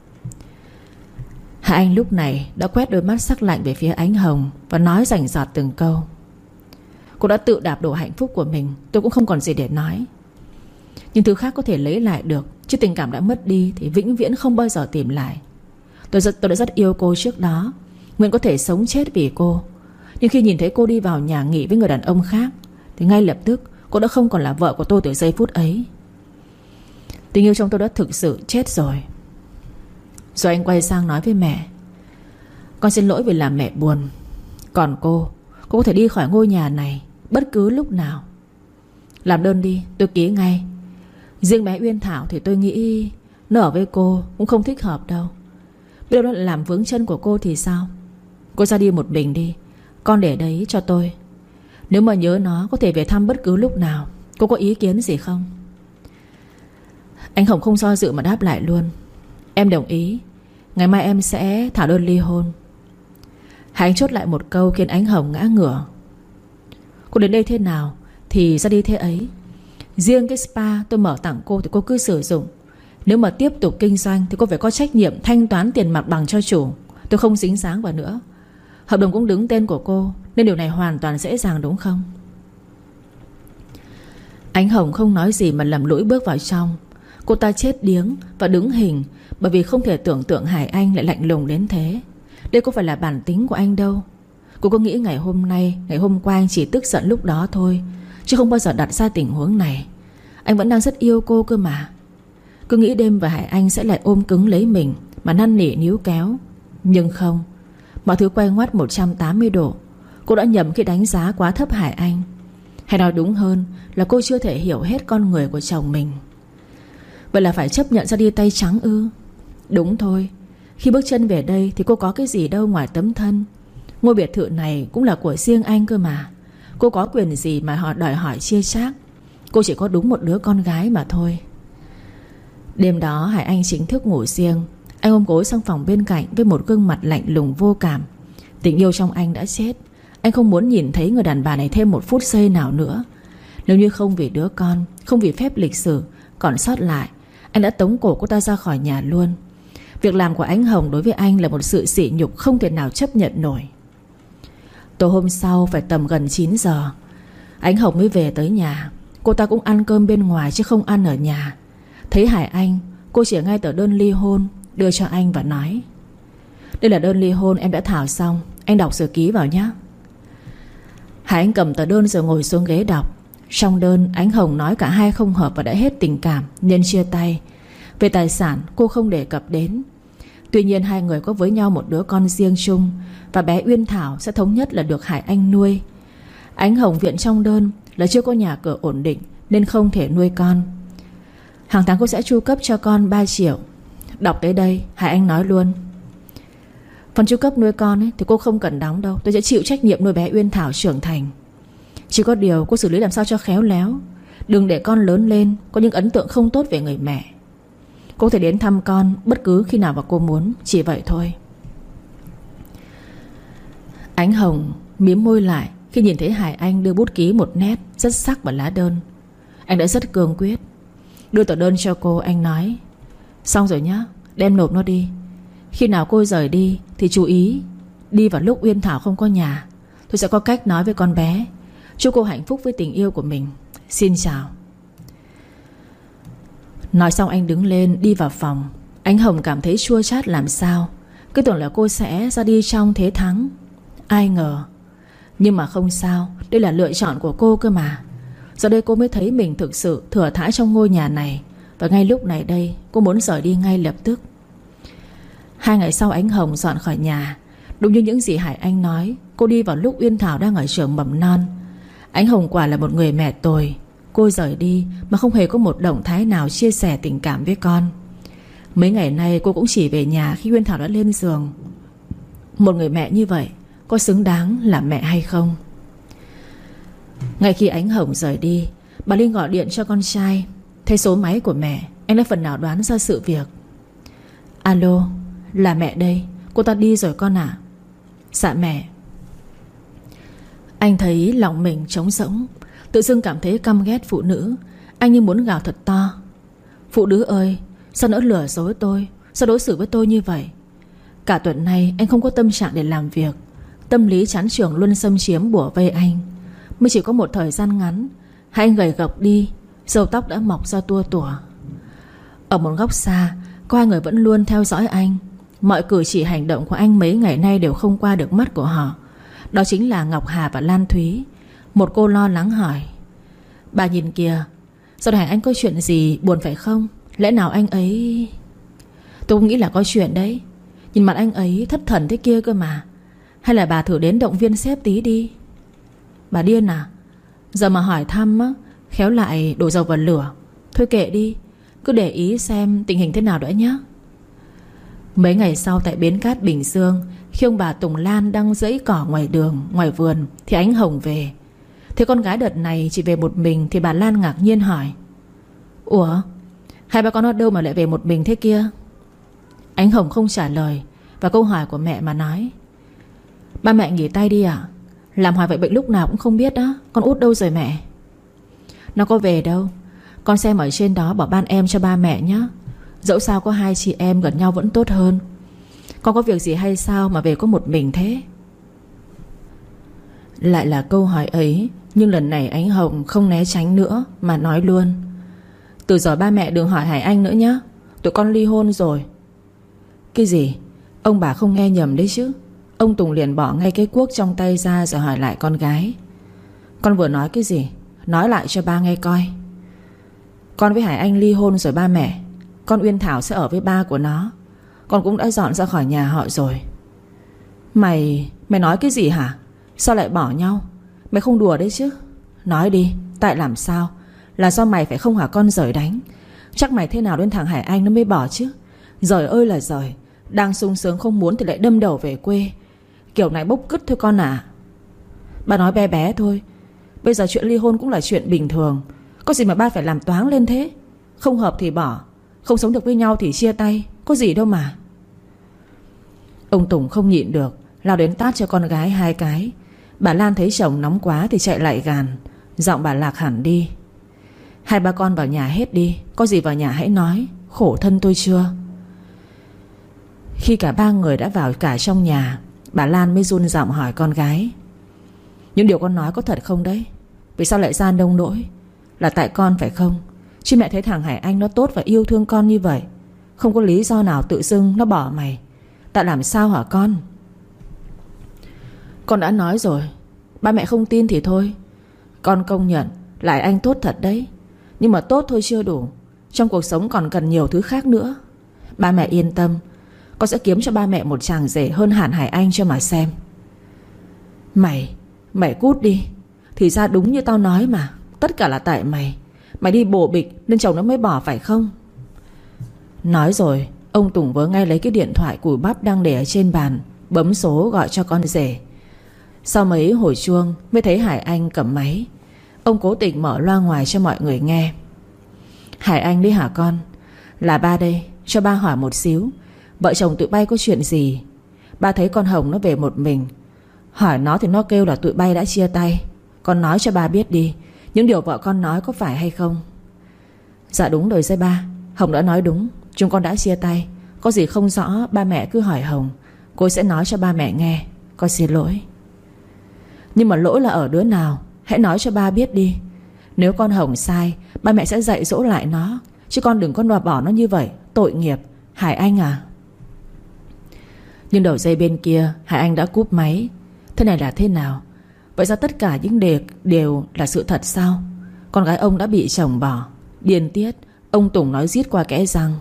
Hải Anh lúc này đã quét đôi mắt sắc lạnh về phía Ánh Hồng và nói rành rọt từng câu: "Cô đã tự đạp đổ hạnh phúc của mình, tôi cũng không còn gì để nói. Nhưng thứ khác có thể lấy lại được, chứ tình cảm đã mất đi thì vĩnh viễn không bao giờ tìm lại. Tôi, rất, tôi đã rất yêu cô trước đó, nguyện có thể sống chết vì cô. Nhưng khi nhìn thấy cô đi vào nhà nghỉ với người đàn ông khác thì ngay lập tức cô đã không còn là vợ của tôi từ giây phút ấy. Tình yêu trong tôi đã thực sự chết rồi." Rồi anh quay sang nói với mẹ: "Con xin lỗi vì làm mẹ buồn. Còn cô, cô có thể đi khỏi ngôi nhà này bất cứ lúc nào. Làm đơn đi, tôi ký ngay. Riêng bé Uyên Thảo thì tôi nghĩ nó ở với cô cũng không thích hợp đâu. Biết đâu nó lại làm vướng chân của cô thì sao? Cô ra đi một mình đi, con để đấy cho tôi. Nếu mà nhớ nó có thể về thăm bất cứ lúc nào. Cô có ý kiến gì không?" Anh Hồng không do dự mà đáp lại luôn: "Em đồng ý. Ngày mai em sẽ thảo đơn ly hôn." Hải Anh chốt lại một câu khiến Ánh Hồng ngã ngửa: "Cô đến đây thế nào thì ra đi thế ấy. Riêng cái spa tôi mở tặng cô thì cô cứ sử dụng. Nếu mà tiếp tục kinh doanh thì cô phải có trách nhiệm thanh toán tiền mặt bằng cho chủ. Tôi không dính dáng vào nữa. Hợp đồng cũng đứng tên của cô, nên điều này hoàn toàn dễ dàng đúng không?" Ánh Hồng không nói gì mà lầm lũi bước vào trong. Cô ta chết điếng và đứng hình, bởi vì không thể tưởng tượng Hải Anh lại lạnh lùng đến thế. Đây có phải là bản tính của anh đâu. Cô có nghĩ ngày hôm nay, ngày hôm qua anh chỉ tức giận lúc đó thôi, chứ không bao giờ đặt ra tình huống này. Anh vẫn đang rất yêu cô cơ mà. Cứ nghĩ đêm và Hải Anh sẽ lại ôm cứng lấy mình mà năn nỉ níu kéo. Nhưng không, mọi thứ quay ngoắt một trăm tám mươi độ. Cô đã nhầm khi đánh giá quá thấp Hải Anh. Hay nói đúng hơn là cô chưa thể hiểu hết con người của chồng mình. Vậy là phải chấp nhận ra đi tay trắng ư? Đúng thôi, khi bước chân về đây thì cô có cái gì đâu ngoài tấm thân. Ngôi biệt thự này cũng là của riêng anh cơ mà. Cô có quyền gì mà họ đòi hỏi chia chác. Cô chỉ có đúng một đứa con gái mà thôi. Đêm đó Hải Anh chính thức ngủ riêng. Anh ôm gối sang phòng bên cạnh với một gương mặt lạnh lùng vô cảm. Tình yêu trong anh đã chết. Anh không muốn nhìn thấy người đàn bà này thêm một phút giây nào nữa. Nếu như không vì đứa con, không vì phép lịch sử còn sót lại, anh đã tống cổ cô ta ra khỏi nhà luôn. Việc làm của Ánh Hồng đối với anh là một sự sỉ nhục không thể nào chấp nhận nổi. Tối hôm sau phải tầm gần chín giờ, Ánh Hồng mới về tới nhà. Cô ta cũng ăn cơm bên ngoài chứ không ăn ở nhà. Thấy Hải Anh, cô chỉ ngay tờ đơn ly hôn đưa cho anh và nói: đây là đơn ly hôn em đã thảo xong, anh đọc rồi ký vào nhé. Hải Anh cầm tờ đơn rồi ngồi xuống ghế đọc. Trong đơn, Ánh Hồng nói cả hai không hợp và đã hết tình cảm nên chia tay. Về tài sản cô không đề cập đến. Tuy nhiên hai người có với nhau một đứa con riêng chung, và bé Uyên Thảo sẽ thống nhất là được Hải Anh nuôi. Ánh Hồng viện trong đơn là chưa có nhà cửa ổn định nên không thể nuôi con. Hàng tháng cô sẽ chu cấp cho con ba triệu. Đọc tới đây Hải Anh nói luôn: phần chu cấp nuôi con ấy, thì cô không cần đóng đâu. Tôi sẽ chịu trách nhiệm nuôi bé Uyên Thảo trưởng thành. Chỉ có điều cô xử lý làm sao cho khéo léo, đừng để con lớn lên có những ấn tượng không tốt về người mẹ. Cô có thể đến thăm con bất cứ khi nào mà cô muốn. Chỉ vậy thôi. Ánh Hồng mím môi lại khi nhìn thấy Hải Anh đưa bút ký một nét rất sắc vào lá đơn. Anh đã rất cương quyết. Đưa tờ đơn cho cô, anh nói: xong rồi nhá, đem nộp nó đi. Khi nào cô rời đi thì chú ý đi vào lúc Uyên Thảo không có nhà. Tôi sẽ có cách nói với con bé. Chúc cô hạnh phúc với tình yêu của mình. Xin chào. Nói xong anh đứng lên đi vào phòng. Ánh Hồng cảm thấy chua chát làm sao. Cứ tưởng là cô sẽ ra đi trong thế thắng. Ai ngờ. Nhưng mà không sao, đây là lựa chọn của cô cơ mà. Giờ đây cô mới thấy mình thực sự thừa thãi trong ngôi nhà này. Và ngay lúc này đây cô muốn rời đi ngay lập tức. Hai ngày sau Ánh Hồng dọn khỏi nhà. Đúng như những gì Hải Anh nói, cô đi vào lúc Uyên Thảo đang ở trường mầm non. Ánh Hồng quả là một người mẹ tồi. Cô rời đi mà không hề có một động thái nào chia sẻ tình cảm với con. Mấy ngày nay cô cũng chỉ về nhà khi Uyên Thảo đã lên giường. Một người mẹ như vậy có xứng đáng là mẹ hay không? Ngay khi Ánh Hồng rời đi, bà Linh gọi điện cho con trai. Thấy số máy của mẹ, anh đã phần nào đoán ra sự việc. Alo, là mẹ đây. Cô ta đi rồi con ạ. Dạ mẹ. Anh thấy lòng mình trống rỗng, tự dưng cảm thấy căm ghét phụ nữ. Anh như muốn gào thật to: phụ nữ ơi, sao nỡ lừa dối tôi, sao đối xử với tôi như vậy? Cả tuần nay anh không có tâm trạng để làm việc. Tâm lý chán chường luôn xâm chiếm bủa vây anh. Mới chỉ có một thời gian ngắn, hai anh gầy gộc đi, râu tóc đã mọc ra tua tủa. Ở một góc xa, có hai người vẫn luôn theo dõi anh. Mọi cử chỉ hành động của anh mấy ngày nay đều không qua được mắt của họ. Đó chính là Ngọc Hà và Lan Thúy. Một cô lo lắng hỏi: bà nhìn kìa, dạo này anh có chuyện gì buồn phải không? Lẽ nào anh ấy... Tôi cũng nghĩ là có chuyện đấy. Nhìn mặt anh ấy thất thần thế kia cơ mà. Hay là bà thử đến động viên sếp tí đi. Bà điên à? Giờ mà hỏi thăm á, khéo lại đổ dầu vào lửa. Thôi kệ đi, cứ để ý xem tình hình thế nào đã nhé. Mấy ngày sau tại bến cát Bình Dương, khi ông bà Tùng Lan đang dẫy cỏ ngoài đường, ngoài vườn, thì Ánh Hồng về. Thế con gái đợt này chỉ về một mình thì bà Lan ngạc nhiên hỏi: ủa, hai ba con ở đâu mà lại về một mình thế kia? Ánh Hồng không trả lời và câu hỏi của mẹ mà nói: ba mẹ nghỉ tay đi ạ. Làm hoài vậy bệnh lúc nào cũng không biết đó. Con út đâu rồi mẹ? Nó có về đâu. Con xem ở trên đó bỏ ban em cho ba mẹ nhé. Dẫu sao có hai chị em gần nhau vẫn tốt hơn. Con có việc gì hay sao mà về có một mình thế? Lại là câu hỏi ấy. Nhưng lần này Ánh Hồng không né tránh nữa mà nói luôn: từ giờ ba mẹ đừng hỏi Hải Anh nữa nhé. Tụi con ly hôn rồi. Cái gì? Ông bà không nghe nhầm đấy chứ. Ông Tùng liền bỏ ngay cái cuốc trong tay ra rồi hỏi lại con gái: con vừa nói cái gì? Nói lại cho ba nghe coi. Con với Hải Anh ly hôn rồi ba mẹ. Con Uyên Thảo sẽ ở với ba của nó. Con cũng đã dọn ra khỏi nhà họ rồi. Mày... Mày nói cái gì hả? Sao lại bỏ nhau? Mày không đùa đấy chứ? Nói đi, tại làm sao? Là do mày phải không hả con? Giời đánh. Chắc mày thế nào đến thằng Hải Anh nó mới bỏ chứ. Giời ơi là giời, đang sung sướng không muốn thì lại đâm đầu về quê. Kiểu này bốc cứt thôi con à. Bà nói bé bé thôi, bây giờ chuyện ly hôn cũng là chuyện bình thường. Có gì mà ba phải làm toáng lên thế. Không hợp thì bỏ, không sống được với nhau thì chia tay, có gì đâu mà. Ông Tùng không nhịn được, lao đến tát cho con gái hai cái. Bà Lan thấy chồng nóng quá thì chạy lại gàn. Giọng bà lạc hẳn đi. Hai ba con vào nhà hết đi, có gì vào nhà hãy nói. Khổ thân tôi chưa. Khi cả ba người đã vào cả trong nhà, bà Lan mới run giọng hỏi con gái: những điều con nói có thật không đấy? Vì sao lại ra nông nỗi? Là tại con phải không? Chứ mẹ thấy thằng Hải Anh nó tốt và yêu thương con như vậy, không có lý do nào tự dưng nó bỏ mày. Tại làm sao hả con? Con đã nói rồi, ba mẹ không tin thì thôi. Con công nhận lại anh tốt thật đấy, nhưng mà tốt thôi chưa đủ. Trong cuộc sống còn cần nhiều thứ khác nữa. Ba mẹ yên tâm, con sẽ kiếm cho ba mẹ một chàng rể hơn hẳn Hải Anh cho mà xem. Mày, mày cút đi. Thì ra đúng như tao nói mà, tất cả là tại mày. Mày đi bồ bịch nên chồng nó mới bỏ phải không? Nói rồi, ông Tùng vớ ngay lấy cái điện thoại cùi bắp đang để ở trên bàn, bấm số gọi cho con rể. Sau mấy hồi chuông mới thấy Hải Anh cầm máy. Ông cố tình mở loa ngoài cho mọi người nghe. Hải Anh đi hả con? Là ba đây, cho ba hỏi một xíu. Vợ chồng tụi bay có chuyện gì? Ba thấy con Hồng nó về một mình. Hỏi nó thì nó kêu là tụi bay đã chia tay. Con nói cho ba biết đi, những điều vợ con nói có phải hay không? Dạ đúng rồi dây ba, Hồng đã nói đúng, chúng con đã chia tay. Có gì không rõ ba mẹ cứ hỏi Hồng, cô sẽ nói cho ba mẹ nghe. Con xin lỗi. Nhưng mà lỗi là ở đứa nào? Hãy nói cho ba biết đi. Nếu con Hồng sai, ba mẹ sẽ dạy dỗ lại nó, chứ con đừng có đòi bỏ nó như vậy. Tội nghiệp. Hải Anh à. Nhưng đầu dây bên kia Hải Anh đã cúp máy. Thế này là thế nào? Vậy ra tất cả những đề đều là sự thật sao? Con gái ông đã bị chồng bỏ. Điên tiết. Ông Tùng nói rít qua kẽ răng.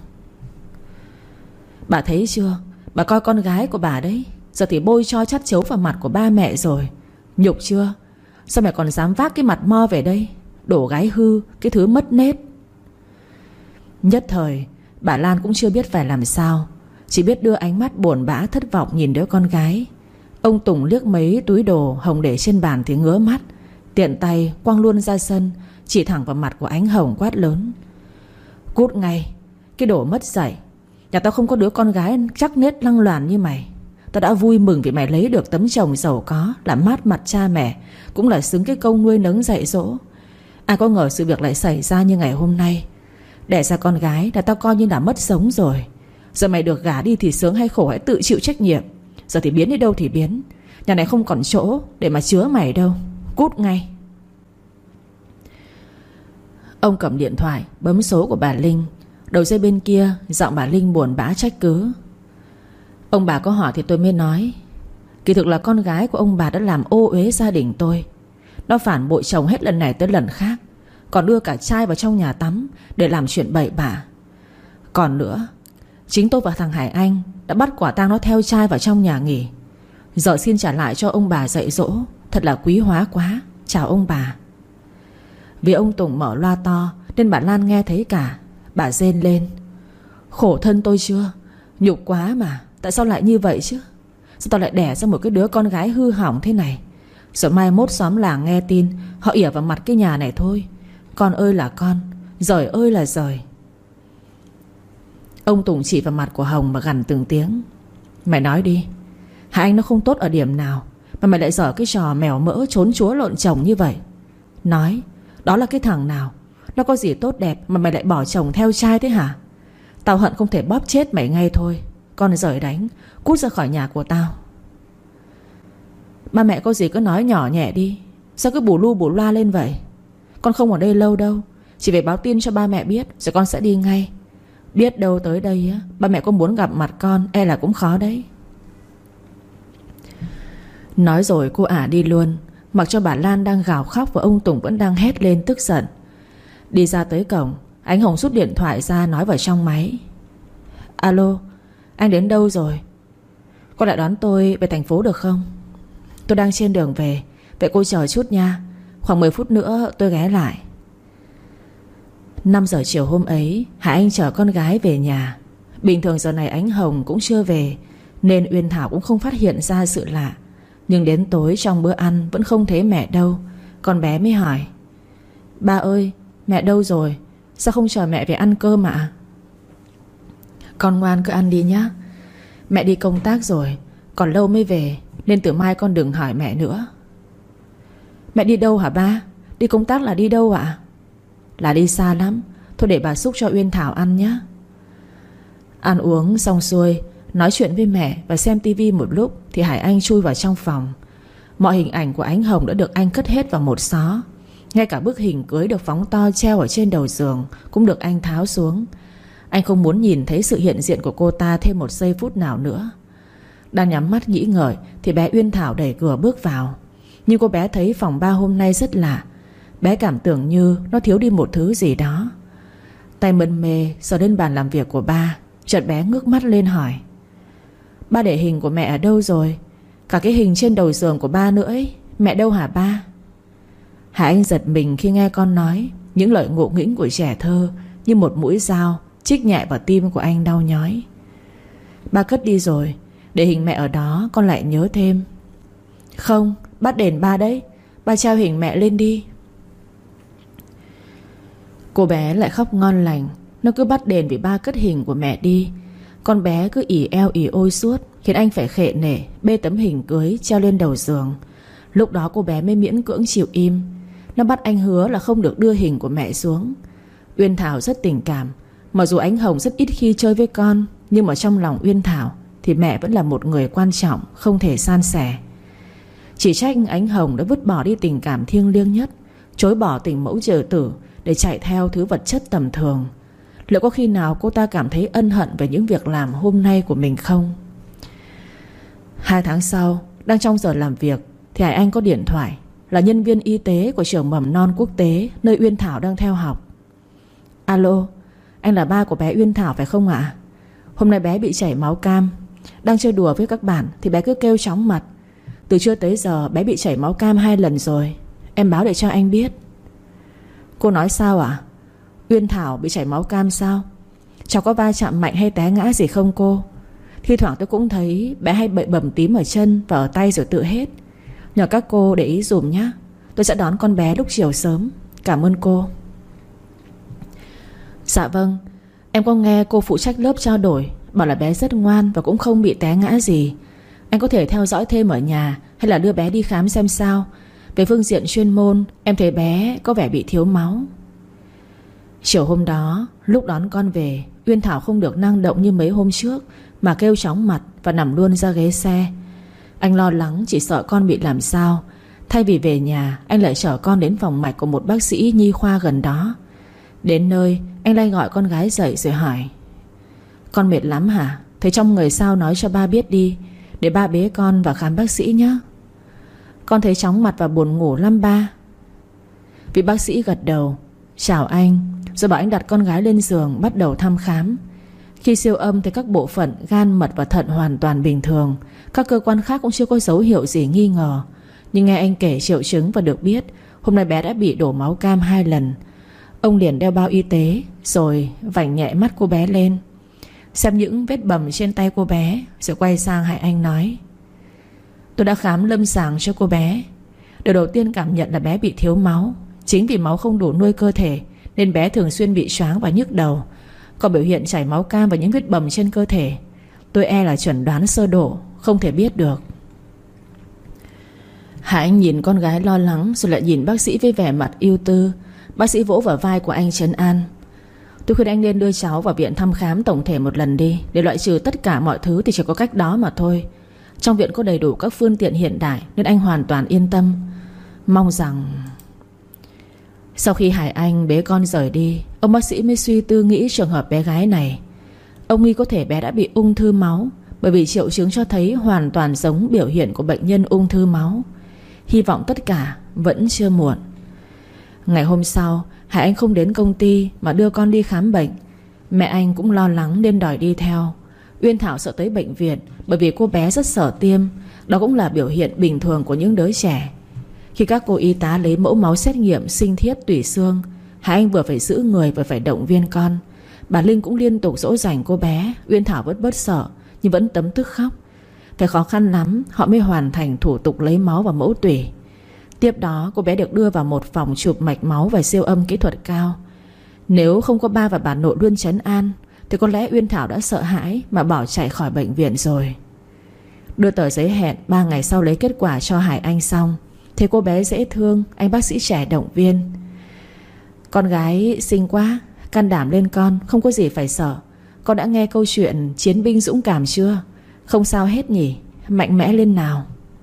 Bà thấy chưa? Bà coi con gái của bà đấy, giờ thì bôi cho chát chấu vào mặt của ba mẹ rồi. Nhục chưa? Sao mẹ còn dám vác cái mặt mo về đây? Đổ gái hư, cái thứ mất nết. Nhất thời bà Lan cũng chưa biết phải làm sao, chỉ biết đưa ánh mắt buồn bã thất vọng nhìn đứa con gái. Ông Tùng liếc mấy túi đồ Hồng để trên bàn thì ngứa mắt, tiện tay quăng luôn ra sân, chỉ thẳng vào mặt của ánh Hồng quát lớn: cút ngay, cái đồ mất dạy. Nhà tao không có đứa con gái chắc nết lăng loàn như mày. Tao đã vui mừng vì mày lấy được tấm chồng giàu có, làm mát mặt cha mẹ, cũng là xứng cái công nuôi nấng dạy dỗ. Ai có ngờ sự việc lại xảy ra như ngày hôm nay. Đẻ ra con gái là tao coi như là mất sống rồi. Giờ mày được gả đi thì sướng hay khổ hãy tự chịu trách nhiệm. Giờ thì biến đi đâu thì biến, nhà này không còn chỗ để mà chứa mày đâu. Cút ngay. Ông cầm điện thoại bấm số của bà Linh. Đầu dây bên kia giọng bà Linh buồn bã trách cứ. Ông bà có hỏi thì tôi mới nói, kỳ thực là con gái của ông bà đã làm ô uế gia đình tôi. Nó phản bội chồng hết lần này tới lần khác, còn đưa cả trai vào trong nhà tắm để làm chuyện bậy bạ. Còn nữa, chính tôi và thằng Hải Anh đã bắt quả tang nó theo trai vào trong nhà nghỉ. Giờ xin trả lại cho ông bà dạy dỗ, thật là quý hóa quá. Chào ông bà. Vì ông Tùng mở loa to nên bà Lan nghe thấy cả. Bà rên lên: khổ thân tôi chưa? Nhục quá mà. Tại sao lại như vậy chứ? Sao tao lại đẻ ra một cái đứa con gái hư hỏng thế này? Rồi mai mốt xóm làng nghe tin, họ ỉa vào mặt cái nhà này thôi. Con ơi là con, giời ơi là giời. Ông Tùng chỉ vào mặt của Hồng mà gằn từng tiếng: mày nói đi, Hải Anh nó không tốt ở điểm nào mà mày lại dở cái trò mèo mỡ trốn chúa lộn chồng như vậy? Nói, đó là cái thằng nào? Nó có gì tốt đẹp mà mày lại bỏ chồng theo trai thế hả? Tao hận không thể bóp chết mày ngay thôi. Con rời đánh, cút ra khỏi nhà của tao. Ba mẹ có gì cứ nói nhỏ nhẹ đi, sao cứ bù lu bù loa lên vậy? Con không ở đây lâu đâu, chỉ về báo tin cho ba mẹ biết rồi con sẽ đi ngay. Biết đâu tới đây á, ba mẹ có muốn gặp mặt con e là cũng khó đấy. Nói rồi cô ả đi luôn, mặc cho bà Lan đang gào khóc và ông Tùng vẫn đang hét lên tức giận. Đi ra tới cổng, anh Hồng rút điện thoại ra nói vào trong máy: alo, anh đến đâu rồi? Con lại đón tôi về thành phố được không? Tôi đang trên đường về, vậy cô chờ chút nha, khoảng mười phút nữa tôi ghé lại. Năm giờ chiều hôm ấy, Hải Anh chở con gái về nhà. Bình thường giờ này Ánh Hồng cũng chưa về, nên Uyên Thảo cũng không phát hiện ra sự lạ. Nhưng đến tối trong bữa ăn vẫn không thấy mẹ đâu. Con bé mới hỏi: Ba ơi, mẹ đâu rồi? Sao không chờ mẹ về ăn cơm ạ? Con ngoan cứ ăn đi nhá. Mẹ đi công tác rồi, còn lâu mới về, nên từ mai con đừng hỏi mẹ nữa. Mẹ đi đâu hả ba? Đi công tác là đi đâu ạ? Là đi xa lắm. Thôi để bà xúc cho Uyên Thảo ăn nhé. Ăn uống xong xuôi, nói chuyện với mẹ và xem tivi một lúc, thì Hải Anh chui vào trong phòng. Mọi hình ảnh của Ánh Hồng đã được anh cất hết vào một xó. Ngay cả bức hình cưới được phóng to treo ở trên đầu giường cũng được anh tháo xuống. Anh không muốn nhìn thấy sự hiện diện của cô ta thêm một giây phút nào nữa. Đang nhắm mắt nghĩ ngợi thì bé Uyên Thảo đẩy cửa bước vào. Nhưng cô bé thấy phòng ba hôm nay rất lạ. Bé cảm tưởng như nó thiếu đi một thứ gì đó. Tay mân mê sờ lên bàn làm việc của ba. Chợt bé ngước mắt lên hỏi: Ba để hình của mẹ ở đâu rồi? Cả cái hình trên đầu giường của ba nữa ấy. Mẹ đâu hả ba? Hải Anh giật mình khi nghe con nói. Những lời ngộ nghĩnh của trẻ thơ như một mũi dao chích nhẹ vào tim của anh đau nhói. Ba cất đi rồi. Để hình mẹ ở đó con lại nhớ thêm. Không, bắt đền ba đấy. Ba treo hình mẹ lên đi. Cô bé lại khóc ngon lành. Nó cứ bắt đền vì ba cất hình của mẹ đi. Con bé cứ ỉ eo ỉ ôi suốt, khiến anh phải khệ nể bê tấm hình cưới treo lên đầu giường. Lúc đó cô bé mới miễn cưỡng chịu im. Nó bắt anh hứa là không được đưa hình của mẹ xuống. Uyên Thảo rất tình cảm. Mặc dù Ánh Hồng rất ít khi chơi với con, nhưng mà trong lòng Uyên Thảo thì mẹ vẫn là một người quan trọng, không thể san sẻ. Chỉ trách Ánh Hồng đã vứt bỏ đi tình cảm thiêng liêng nhất, chối bỏ tình mẫu trợ tử để chạy theo thứ vật chất tầm thường. Liệu có khi nào cô ta cảm thấy ân hận về những việc làm hôm nay của mình không? Hai tháng sau, đang trong giờ làm việc thì Hải Anh có điện thoại. Là nhân viên y tế của trường mầm non quốc tế nơi Uyên Thảo đang theo học. Alo, anh là ba của bé Uyên Thảo phải không ạ? Hôm nay bé bị chảy máu cam. Đang chơi đùa với các bạn thì bé cứ kêu chóng mặt. Từ trưa tới giờ bé bị chảy máu cam hai lần rồi. Em báo để cho anh biết. Cô nói sao ạ? Uyên Thảo bị chảy máu cam sao? Cháu có va chạm mạnh hay té ngã gì không cô? Thi thoảng tôi cũng thấy bé hay bị bầm tím ở chân và ở tay rồi tự hết. Nhờ các cô để ý dùm nhé. Tôi sẽ đón con bé lúc chiều sớm. Cảm ơn cô. Dạ vâng. Em có nghe cô phụ trách lớp trao đổi, bảo là bé rất ngoan và cũng không bị té ngã gì. Anh có thể theo dõi thêm ở nhà, hay là đưa bé đi khám xem sao. Về phương diện chuyên môn, em thấy bé có vẻ bị thiếu máu. Chiều hôm đó, lúc đón con về, Uyên Thảo không được năng động như mấy hôm trước, mà kêu chóng mặt và nằm luôn ra ghế xe. Anh lo lắng chỉ sợ con bị làm sao. Thay vì về nhà, anh lại chở con đến phòng mạch của một bác sĩ nhi khoa gần đó. Đến nơi, anh lại gọi con gái dậy rồi hỏi: Con mệt lắm hả? Thấy trong người sao nói cho ba biết đi, để ba bế con vào khám bác sĩ nhé. Con thấy chóng mặt và buồn ngủ lắm ba. Vị bác sĩ gật đầu, chào anh, rồi bảo anh đặt con gái lên giường bắt đầu thăm khám. Khi siêu âm thì các bộ phận gan, mật và thận hoàn toàn bình thường. Các cơ quan khác cũng chưa có dấu hiệu gì nghi ngờ. Nhưng nghe anh kể triệu chứng và được biết hôm nay bé đã bị đổ máu cam hai lần. Ông liền đeo bao y tế, rồi vảnh nhẹ mắt cô bé lên, xem những vết bầm trên tay cô bé, rồi quay sang Hải Anh nói: Tôi đã khám lâm sàng cho cô bé. Điều đầu tiên cảm nhận là bé bị thiếu máu. Chính vì máu không đủ nuôi cơ thể nên bé thường xuyên bị choáng và nhức đầu. Còn biểu hiện chảy máu cam và những vết bầm trên cơ thể, tôi e là chẩn đoán sơ độ, không thể biết được. Hải Anh nhìn con gái lo lắng, rồi lại nhìn bác sĩ với vẻ mặt ưu tư. Bác sĩ vỗ vào vai của anh trấn an: Tôi khuyên anh nên đưa cháu vào viện thăm khám tổng thể một lần đi. Để loại trừ tất cả mọi thứ thì chỉ có cách đó mà thôi. Trong viện có đầy đủ các phương tiện hiện đại nên anh hoàn toàn yên tâm. Mong rằng... Sau khi Hải Anh bế con rời đi, ông bác sĩ mới suy tư nghĩ trường hợp bé gái này. Ông nghi có thể bé đã bị ung thư máu, bởi vì triệu chứng cho thấy hoàn toàn giống biểu hiện của bệnh nhân ung thư máu. Hy vọng tất cả vẫn chưa muộn. Ngày hôm sau, Hải Anh không đến công ty mà đưa con đi khám bệnh. Mẹ anh cũng lo lắng nên đòi đi theo. Uyên Thảo sợ tới bệnh viện bởi vì cô bé rất sợ tiêm. Đó cũng là biểu hiện bình thường của những đứa trẻ. Khi các cô y tá lấy mẫu máu xét nghiệm sinh thiết tủy xương, Hải Anh vừa phải giữ người vừa phải động viên con. Bà Linh cũng liên tục dỗ dành cô bé. Uyên Thảo vẫn bớt sợ nhưng vẫn tấm tức khóc. Phải khó khăn lắm họ mới hoàn thành thủ tục lấy máu và mẫu tủy. Tiếp đó cô bé được đưa vào một phòng chụp mạch máu và siêu âm kỹ thuật cao. Nếu không có ba và bà nội luôn trấn an thì có lẽ Uyên Thảo đã sợ hãi mà bỏ chạy khỏi bệnh viện rồi. Đưa tờ giấy hẹn ba ngày sau lấy kết quả cho Hải Anh xong, thấy cô bé dễ thương, anh bác sĩ trẻ động viên: "Con gái xinh quá, can đảm lên con, không có gì phải sợ. Con đã nghe câu chuyện chiến binh dũng cảm chưa? Không sao hết nhỉ, mạnh mẽ lên nào."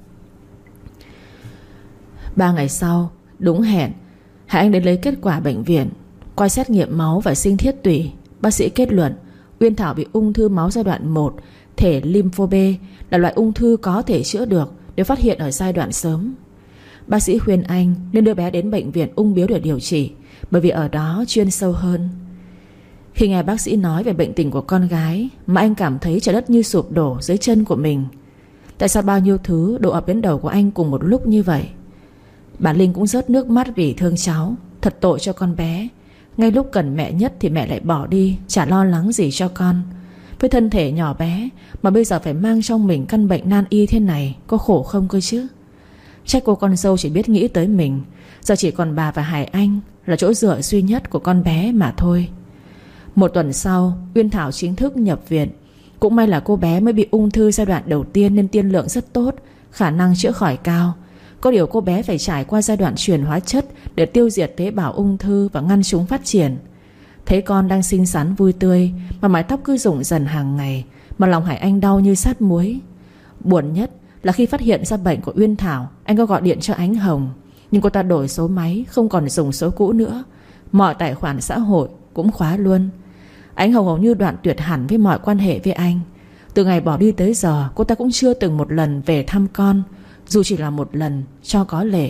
Ba ngày sau, đúng hẹn, Hải Anh đến lấy kết quả bệnh viện. Qua xét nghiệm máu và sinh thiết tủy, bác sĩ kết luận Uyên Thảo bị ung thư máu giai đoạn một, thể lympho B, là loại ung thư có thể chữa được nếu phát hiện ở giai đoạn sớm. Bác sĩ khuyên anh nên đưa bé đến bệnh viện ung bướu để điều trị, bởi vì ở đó chuyên sâu hơn. Khi nghe bác sĩ nói về bệnh tình của con gái mà anh cảm thấy trời đất như sụp đổ dưới chân của mình. Tại sao bao nhiêu thứ đổ ập đến đầu của anh cùng một lúc như vậy? Bà Linh cũng rớt nước mắt vì thương cháu. Thật tội cho con bé. Ngay lúc cần mẹ nhất thì mẹ lại bỏ đi, chả lo lắng gì cho con. Với thân thể nhỏ bé mà bây giờ phải mang trong mình căn bệnh nan y thế này, có khổ không cơ chứ? Trách cô con dâu chỉ biết nghĩ tới mình. Giờ chỉ còn bà và Hải Anh là chỗ dựa duy nhất của con bé mà thôi. Một tuần sau, Uyên Thảo chính thức nhập viện. Cũng may là cô bé mới bị ung thư giai đoạn đầu tiên nên tiên lượng rất tốt, khả năng chữa khỏi cao. Có điều cô bé phải trải qua giai đoạn truyền hóa chất để tiêu diệt tế bào ung thư và ngăn chúng phát triển. Thấy con đang xinh xắn vui tươi mà mái tóc cứ rụng dần hàng ngày, mà lòng Hải Anh đau như sát muối. Buồn nhất là khi phát hiện ra bệnh của Uyên Thảo, anh có gọi điện cho Ánh Hồng, nhưng cô ta đổi số máy, không còn dùng số cũ nữa. Mọi tài khoản xã hội cũng khóa luôn. Ánh Hồng hầu như đoạn tuyệt hẳn với mọi quan hệ với anh. Từ ngày bỏ đi tới giờ, cô ta cũng chưa từng một lần về thăm con, dù chỉ là một lần cho có lệ.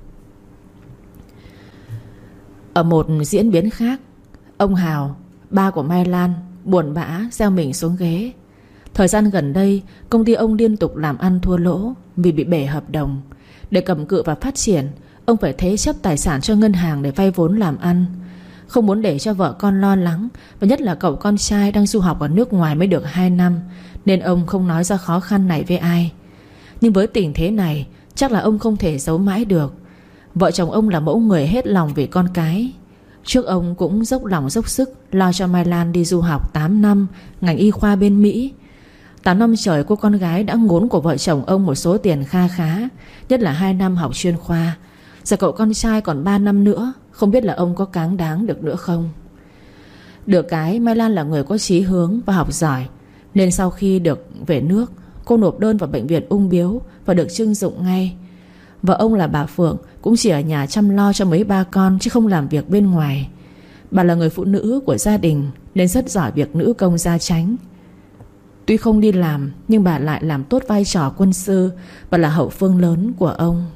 Ở một diễn biến khác, ông Hào, ba của Mai Lan, buồn bã gieo mình xuống ghế. Thời gian gần đây, công ty ông liên tục làm ăn thua lỗ vì bị bể hợp đồng. Để cầm cự và phát triển, ông phải thế chấp tài sản cho ngân hàng để vay vốn làm ăn. Không muốn để cho vợ con lo lắng, và nhất là cậu con trai đang du học ở nước ngoài mới được hai năm, nên ông không nói ra khó khăn này với ai. Nhưng với tình thế này, chắc là ông không thể giấu mãi được. Vợ chồng ông là mẫu người hết lòng vì con cái. Trước ông cũng dốc lòng dốc sức lo cho Mai Lan đi du học tám năm ngành y khoa bên Mỹ. Tám năm trời cô con gái đã ngốn của vợ chồng ông một số tiền kha khá, nhất là hai năm học chuyên khoa. Giờ cậu con trai còn ba năm nữa, không biết là ông có cáng đáng được nữa không. Được cái Mai Lan là người có chí hướng và học giỏi, nên sau khi được về nước, cô nộp đơn vào bệnh viện ung bướu và được trưng dụng ngay. Vợ ông là bà Phượng cũng chỉ ở nhà chăm lo cho mấy ba con, chứ không làm việc bên ngoài. Bà là người phụ nữ của gia đình nên rất giỏi việc nữ công gia chánh. Tuy không đi làm, nhưng bà lại làm tốt vai trò quân sư và là hậu phương lớn của ông.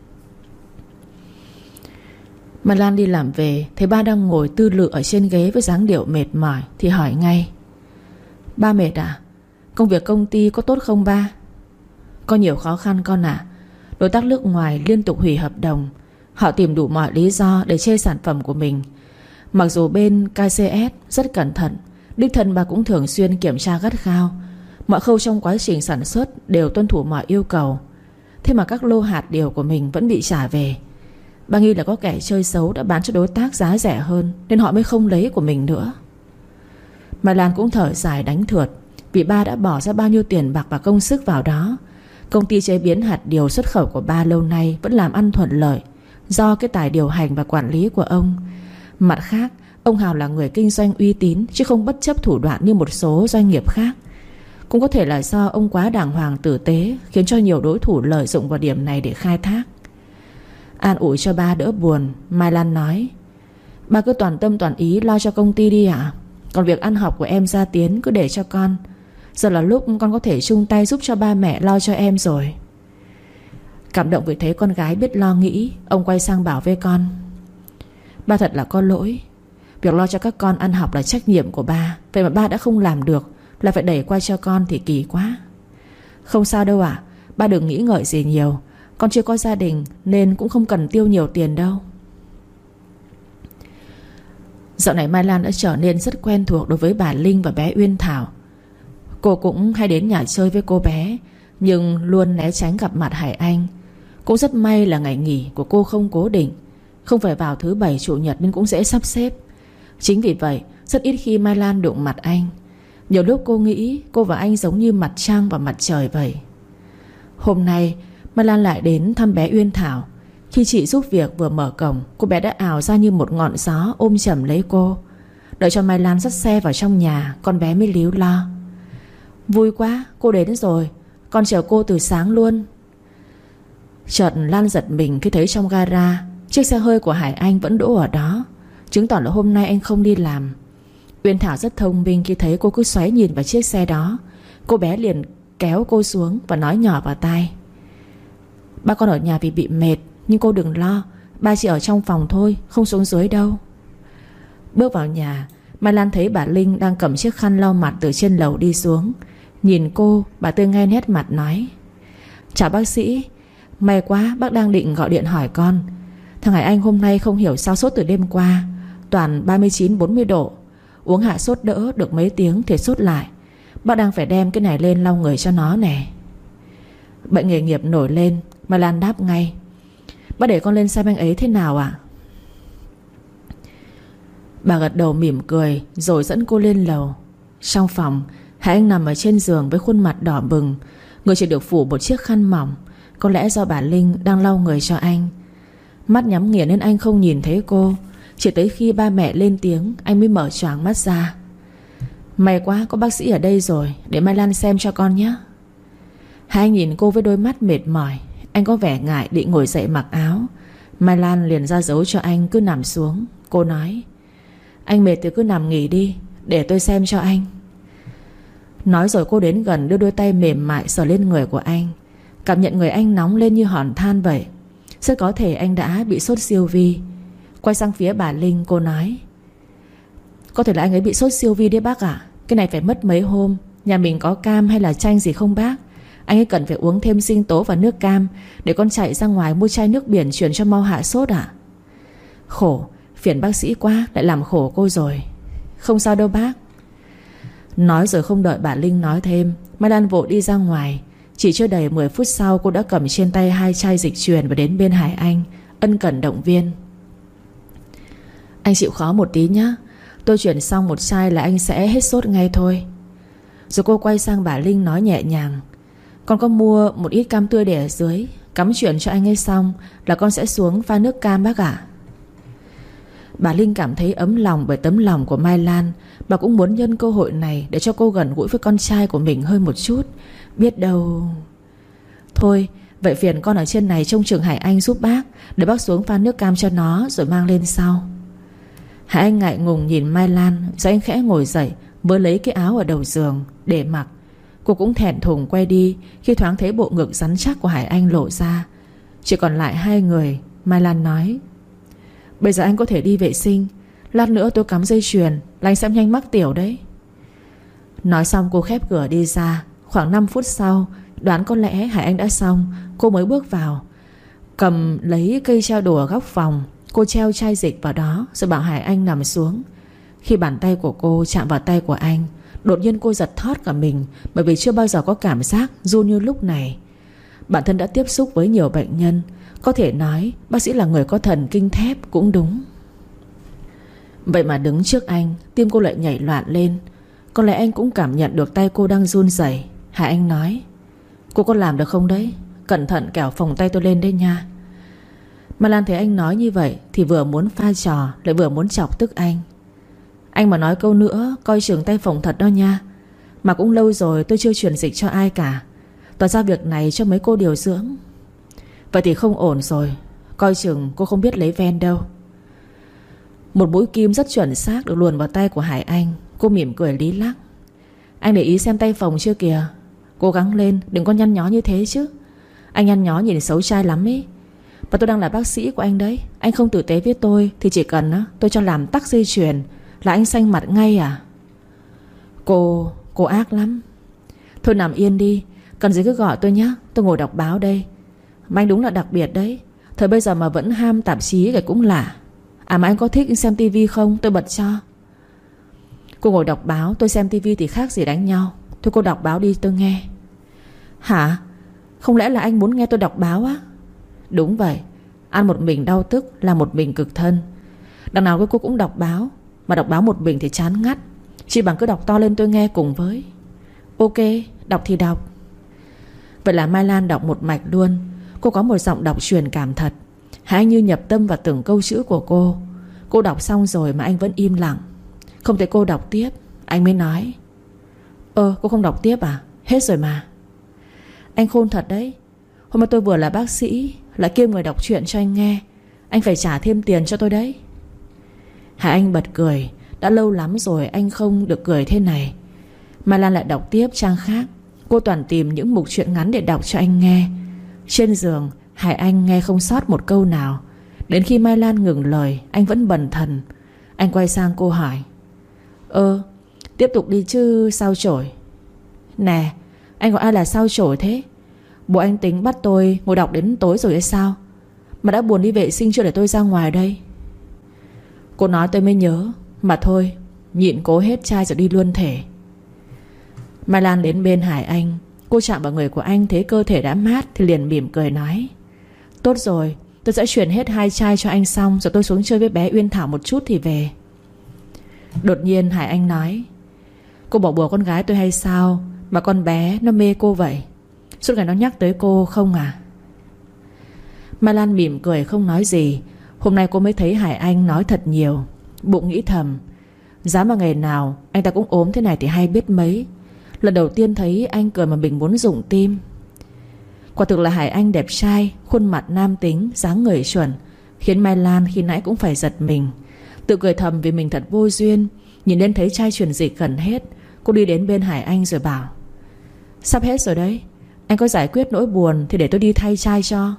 Mai Lan đi làm về, thấy ba đang ngồi tư lự ở trên ghế với dáng điệu mệt mỏi thì hỏi ngay: "Ba mệt à? Công việc công ty có tốt không ba?" "Có nhiều khó khăn con ạ. Đối tác nước ngoài liên tục hủy hợp đồng. Họ tìm đủ mọi lý do để chê sản phẩm của mình. Mặc dù bên ca xê ét rất cẩn thận, đích thân bà cũng thường xuyên kiểm tra gắt gao. Mọi khâu trong quá trình sản xuất đều tuân thủ mọi yêu cầu. Thế mà các lô hạt điều của mình vẫn bị trả về. Bà nghi là có kẻ chơi xấu đã bán cho đối tác giá rẻ hơn, nên họ mới không lấy của mình nữa." Mai Lan cũng thở dài đánh thượt, vì ba đã bỏ ra bao nhiêu tiền bạc và công sức vào đó. Công ty chế biến hạt điều xuất khẩu của ba lâu nay vẫn làm ăn thuận lợi do cái tài điều hành và quản lý của ông. Mặt khác, ông Hào là người kinh doanh uy tín, chứ không bất chấp thủ đoạn như một số doanh nghiệp khác. Cũng có thể là do ông quá đàng hoàng tử tế, khiến cho nhiều đối thủ lợi dụng vào điểm này để khai thác. An ủi cho ba đỡ buồn, Mai Lan nói: "Ba cứ toàn tâm toàn ý lo cho công ty đi ạ. Còn việc ăn học của em Gia Tiến cứ để cho con. Giờ là lúc con có thể chung tay giúp cho ba mẹ lo cho em rồi." Cảm động vì thấy con gái biết lo nghĩ, ông quay sang bảo với con: "Ba thật là có lỗi. Việc lo cho các con ăn học là trách nhiệm của ba, vậy mà ba đã không làm được, là phải đẩy qua cho con thì kỳ quá." "Không sao đâu ạ. Ba đừng nghĩ ngợi gì nhiều. Con chưa có gia đình nên cũng không cần tiêu nhiều tiền đâu." Dạo này Mai Lan đã trở nên rất quen thuộc đối với bà Linh và bé Uyên Thảo. Cô cũng hay đến nhà chơi với cô bé, nhưng luôn né tránh gặp mặt Hải Anh. Cũng rất may là ngày nghỉ của cô không cố định, không phải vào thứ bảy chủ nhật nên cũng dễ sắp xếp. Chính vì vậy rất ít khi Mai Lan đụng mặt anh. Nhiều lúc cô nghĩ cô và anh giống như mặt trăng và mặt trời vậy. Hôm nay Mai Lan lại đến thăm bé Uyên Thảo. Khi chị giúp việc vừa mở cổng, cô bé đã ào ra như một ngọn gió ôm chầm lấy cô. Đợi cho Mai Lan dắt xe vào trong nhà, con bé mới líu lo: Vui quá, cô đến rồi, con chờ cô từ sáng luôn. Chợt Lan giật mình khi thấy trong gara chiếc xe hơi của Hải Anh vẫn đỗ ở đó, chứng tỏ là hôm nay anh không đi làm. Uyên Thảo rất thông minh, khi thấy cô cứ xoáy nhìn vào chiếc xe đó, cô bé liền kéo cô xuống và nói nhỏ vào tai: Ba con ở nhà vì bị mệt, nhưng cô đừng lo, ba chỉ ở trong phòng thôi, không xuống dưới đâu. Bước vào nhà, Mai Lan thấy bà Linh đang cầm chiếc khăn lau mặt từ trên lầu đi xuống. Nhìn cô, bà tươi ngay nét mặt nói: Chào bác sĩ, may quá bác đang định gọi điện hỏi con. Thằng Hải Anh hôm nay không hiểu sao sốt từ đêm qua, toàn ba mươi chín bốn mươi độ. Uống hạ sốt đỡ được mấy tiếng thì sốt lại. Bác đang phải đem cái này lên lau người cho nó nè. Bệnh nghề nghiệp nổi lên, Mai Lan đáp ngay: Bác để con lên xem anh ấy thế nào ạ? Bà gật đầu mỉm cười rồi dẫn cô lên lầu. Trong phòng, Hải Anh nằm ở trên giường với khuôn mặt đỏ bừng, người chỉ được phủ một chiếc khăn mỏng. Có lẽ do bà Linh đang lau người cho anh. Mắt nhắm nghiền nên anh không nhìn thấy cô. Chỉ tới khi ba mẹ lên tiếng, anh mới mở choàng mắt ra. May quá có bác sĩ ở đây rồi, để Mai Lan xem cho con nhé. Hải Anh nhìn cô với đôi mắt mệt mỏi. Anh có vẻ ngại định ngồi dậy mặc áo. Mai Lan liền ra dấu cho anh cứ nằm xuống. Cô nói: Anh mệt thì cứ nằm nghỉ đi, để tôi xem cho anh. Nói rồi cô đến gần, đưa đôi tay mềm mại sờ lên người của anh. Cảm nhận người anh nóng lên như hòn than vậy. Rất có thể anh đã bị sốt siêu vi. Quay sang phía bà Linh, cô nói: Có thể là anh ấy bị sốt siêu vi đấy bác ạ. Cái này phải mất mấy hôm. Nhà mình có cam hay là chanh gì không bác? Anh ấy cần phải uống thêm sinh tố và nước cam. Để con chạy ra ngoài mua chai nước biển chuyển cho mau hạ sốt ạ. Khổ, phiền bác sĩ quá, lại làm khổ cô rồi. Không sao đâu bác. Nói rồi không đợi bà Linh nói thêm, Mai Lan vội đi ra ngoài. Chỉ chưa đầy mười phút sau, cô đã cầm trên tay hai chai dịch truyền và đến bên Hải Anh, ân cần động viên: Anh chịu khó một tí nhé, tôi chuyển xong một chai là anh sẽ hết sốt ngay thôi. Rồi cô quay sang bà Linh nói nhẹ nhàng: Con có mua một ít cam tươi để ở dưới, cắm chuyển cho anh ấy xong là con sẽ xuống pha nước cam bác ạ. Bà Linh cảm thấy ấm lòng bởi tấm lòng của Mai Lan. Bà cũng muốn nhân cơ hội này để cho cô gần gũi với con trai của mình hơn một chút. Biết đâu... Thôi, vậy phiền con ở trên này trông chừng Hải Anh giúp bác, để bác xuống pha nước cam cho nó rồi mang lên sau. Hải Anh ngại ngùng nhìn Mai Lan, rồi anh khẽ ngồi dậy, mới lấy cái áo ở đầu giường để mặc. Cô cũng thẹn thùng quay đi khi thoáng thấy bộ ngực rắn chắc của Hải Anh lộ ra. Chỉ còn lại hai người. Mai Lan nói: Bây giờ anh có thể đi vệ sinh, lát nữa tôi cắm dây chuyền là anh sẽ nhanh mắc tiểu đấy. Nói xong cô khép cửa đi ra. Khoảng năm phút sau, đoán có lẽ Hải Anh đã xong, cô mới bước vào. Cầm lấy cây treo đồ ở góc phòng, cô treo chai dịch vào đó rồi bảo Hải Anh nằm xuống. Khi bàn tay của cô chạm vào tay của anh, đột nhiên cô giật thót cả mình, bởi vì chưa bao giờ có cảm giác run như lúc này. Bản thân đã tiếp xúc với nhiều bệnh nhân, có thể nói bác sĩ là người có thần kinh thép cũng đúng. Vậy mà đứng trước anh, tim cô lại nhảy loạn lên. Có lẽ anh cũng cảm nhận được tay cô đang run rẩy. Hải Anh nói: Cô có làm được không đấy? Cẩn thận kẻo phồng tay tôi lên đấy nha. Mà Lan thấy anh nói như vậy thì vừa muốn pha trò lại vừa muốn chọc tức anh. Anh mà nói câu nữa coi chừng tay phồng thật đó nha. Mà cũng lâu rồi tôi chưa truyền dịch cho ai cả, toàn ra việc này cho mấy cô điều dưỡng. Vậy thì không ổn rồi, coi chừng cô không biết lấy ven đâu. Một mũi kim rất chuẩn xác được luồn vào tay của Hải Anh. Cô mỉm cười lý lắc: Anh để ý xem tay phồng chưa kìa. Cố gắng lên, đừng có nhăn nhó như thế chứ. Anh nhăn nhó nhìn xấu trai lắm ý. Và tôi đang là bác sĩ của anh đấy. Anh không tử tế với tôi thì chỉ cần á, tôi cho làm tắc dây chuyền là anh xanh mặt ngay à? Cô, cô ác lắm. Thôi nằm yên đi, cần gì cứ gọi tôi nhé, tôi ngồi đọc báo đây. Mà anh đúng là đặc biệt đấy. Thời bây giờ mà vẫn ham tạp chí thì cũng lạ. À mà anh có thích xem tivi không? Tôi bật cho. Cô ngồi đọc báo, tôi xem tivi thì khác gì đánh nhau. Thôi cô đọc báo đi tôi nghe. Hả? Không lẽ là anh muốn nghe tôi đọc báo á? Đúng vậy. Ăn một mình đau tức, làm một mình cực thân. Đằng nào cô cũng đọc báo, mà đọc báo một mình thì chán ngắt. Chỉ bằng cứ đọc to lên tôi nghe cùng với. Ok, đọc thì đọc. Vậy là Mai Lan đọc một mạch luôn. Cô có một giọng đọc truyền cảm thật. Hải Anh như nhập tâm vào từng câu chữ của cô. Cô đọc xong rồi mà anh vẫn im lặng. Không thấy cô đọc tiếp, anh mới nói: Ơ cô không đọc tiếp à? Hết rồi mà. Anh khôn thật đấy. Hôm nay tôi vừa là bác sĩ, lại kiêm người đọc truyện cho anh nghe. Anh phải trả thêm tiền cho tôi đấy. Hải Anh bật cười. Đã lâu lắm rồi anh không được cười thế này. Mai Lan lại đọc tiếp trang khác. Cô toàn tìm những mục truyện ngắn để đọc cho anh nghe. Trên giường Hải Anh nghe không sót một câu nào. Đến khi Mai Lan ngừng lời, anh vẫn bần thần. Anh quay sang cô hỏi: Ơ tiếp tục đi chứ sao chổi? Nè, anh gọi ai là sao chổi thế? Bộ anh tính bắt tôi ngồi đọc đến tối rồi hay sao? Mà đã buồn đi vệ sinh chưa để tôi ra ngoài đây? Cô nói tôi mới nhớ. Mà thôi, nhịn cố hết chai rồi đi luôn thể. Mai Lan đến bên Hải Anh. Cô chạm vào người của anh, thấy cơ thể đã mát thì liền mỉm cười nói: Tốt rồi, tôi sẽ chuyển hết hai chai cho anh xong rồi tôi xuống chơi với bé Uyên Thảo một chút thì về. Đột nhiên Hải Anh nói: Cô bỏ bùa con gái tôi hay sao mà con bé nó mê cô vậy? Suốt ngày nó nhắc tới cô không à? Mai Lan mỉm cười không nói gì. Hôm nay cô mới thấy Hải Anh nói thật nhiều. Bụng nghĩ thầm: Giá mà ngày nào anh ta cũng ốm thế này thì hay biết mấy. Lần đầu tiên thấy anh cười mà mình muốn rụng tim. Quả thực là Hải Anh đẹp trai, khuôn mặt nam tính, dáng người chuẩn, khiến Mai Lan khi nãy cũng phải giật mình. Tự cười thầm vì mình thật vô duyên. Nhìn lên thấy chai truyền dịch gần hết, cô đi đến bên Hải Anh rồi bảo: Sắp hết rồi đấy, anh có giải quyết nỗi buồn thì để tôi đi thay chai cho.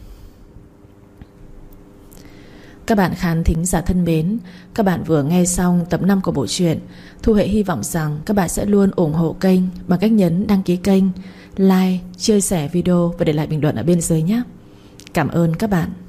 Các bạn khán thính giả thân mến, các bạn vừa nghe xong tập năm của bộ truyện. Thu Hệ hy vọng rằng các bạn sẽ luôn ủng hộ kênh bằng cách nhấn đăng ký kênh, like, chia sẻ video và để lại bình luận ở bên dưới nhé. Cảm ơn các bạn.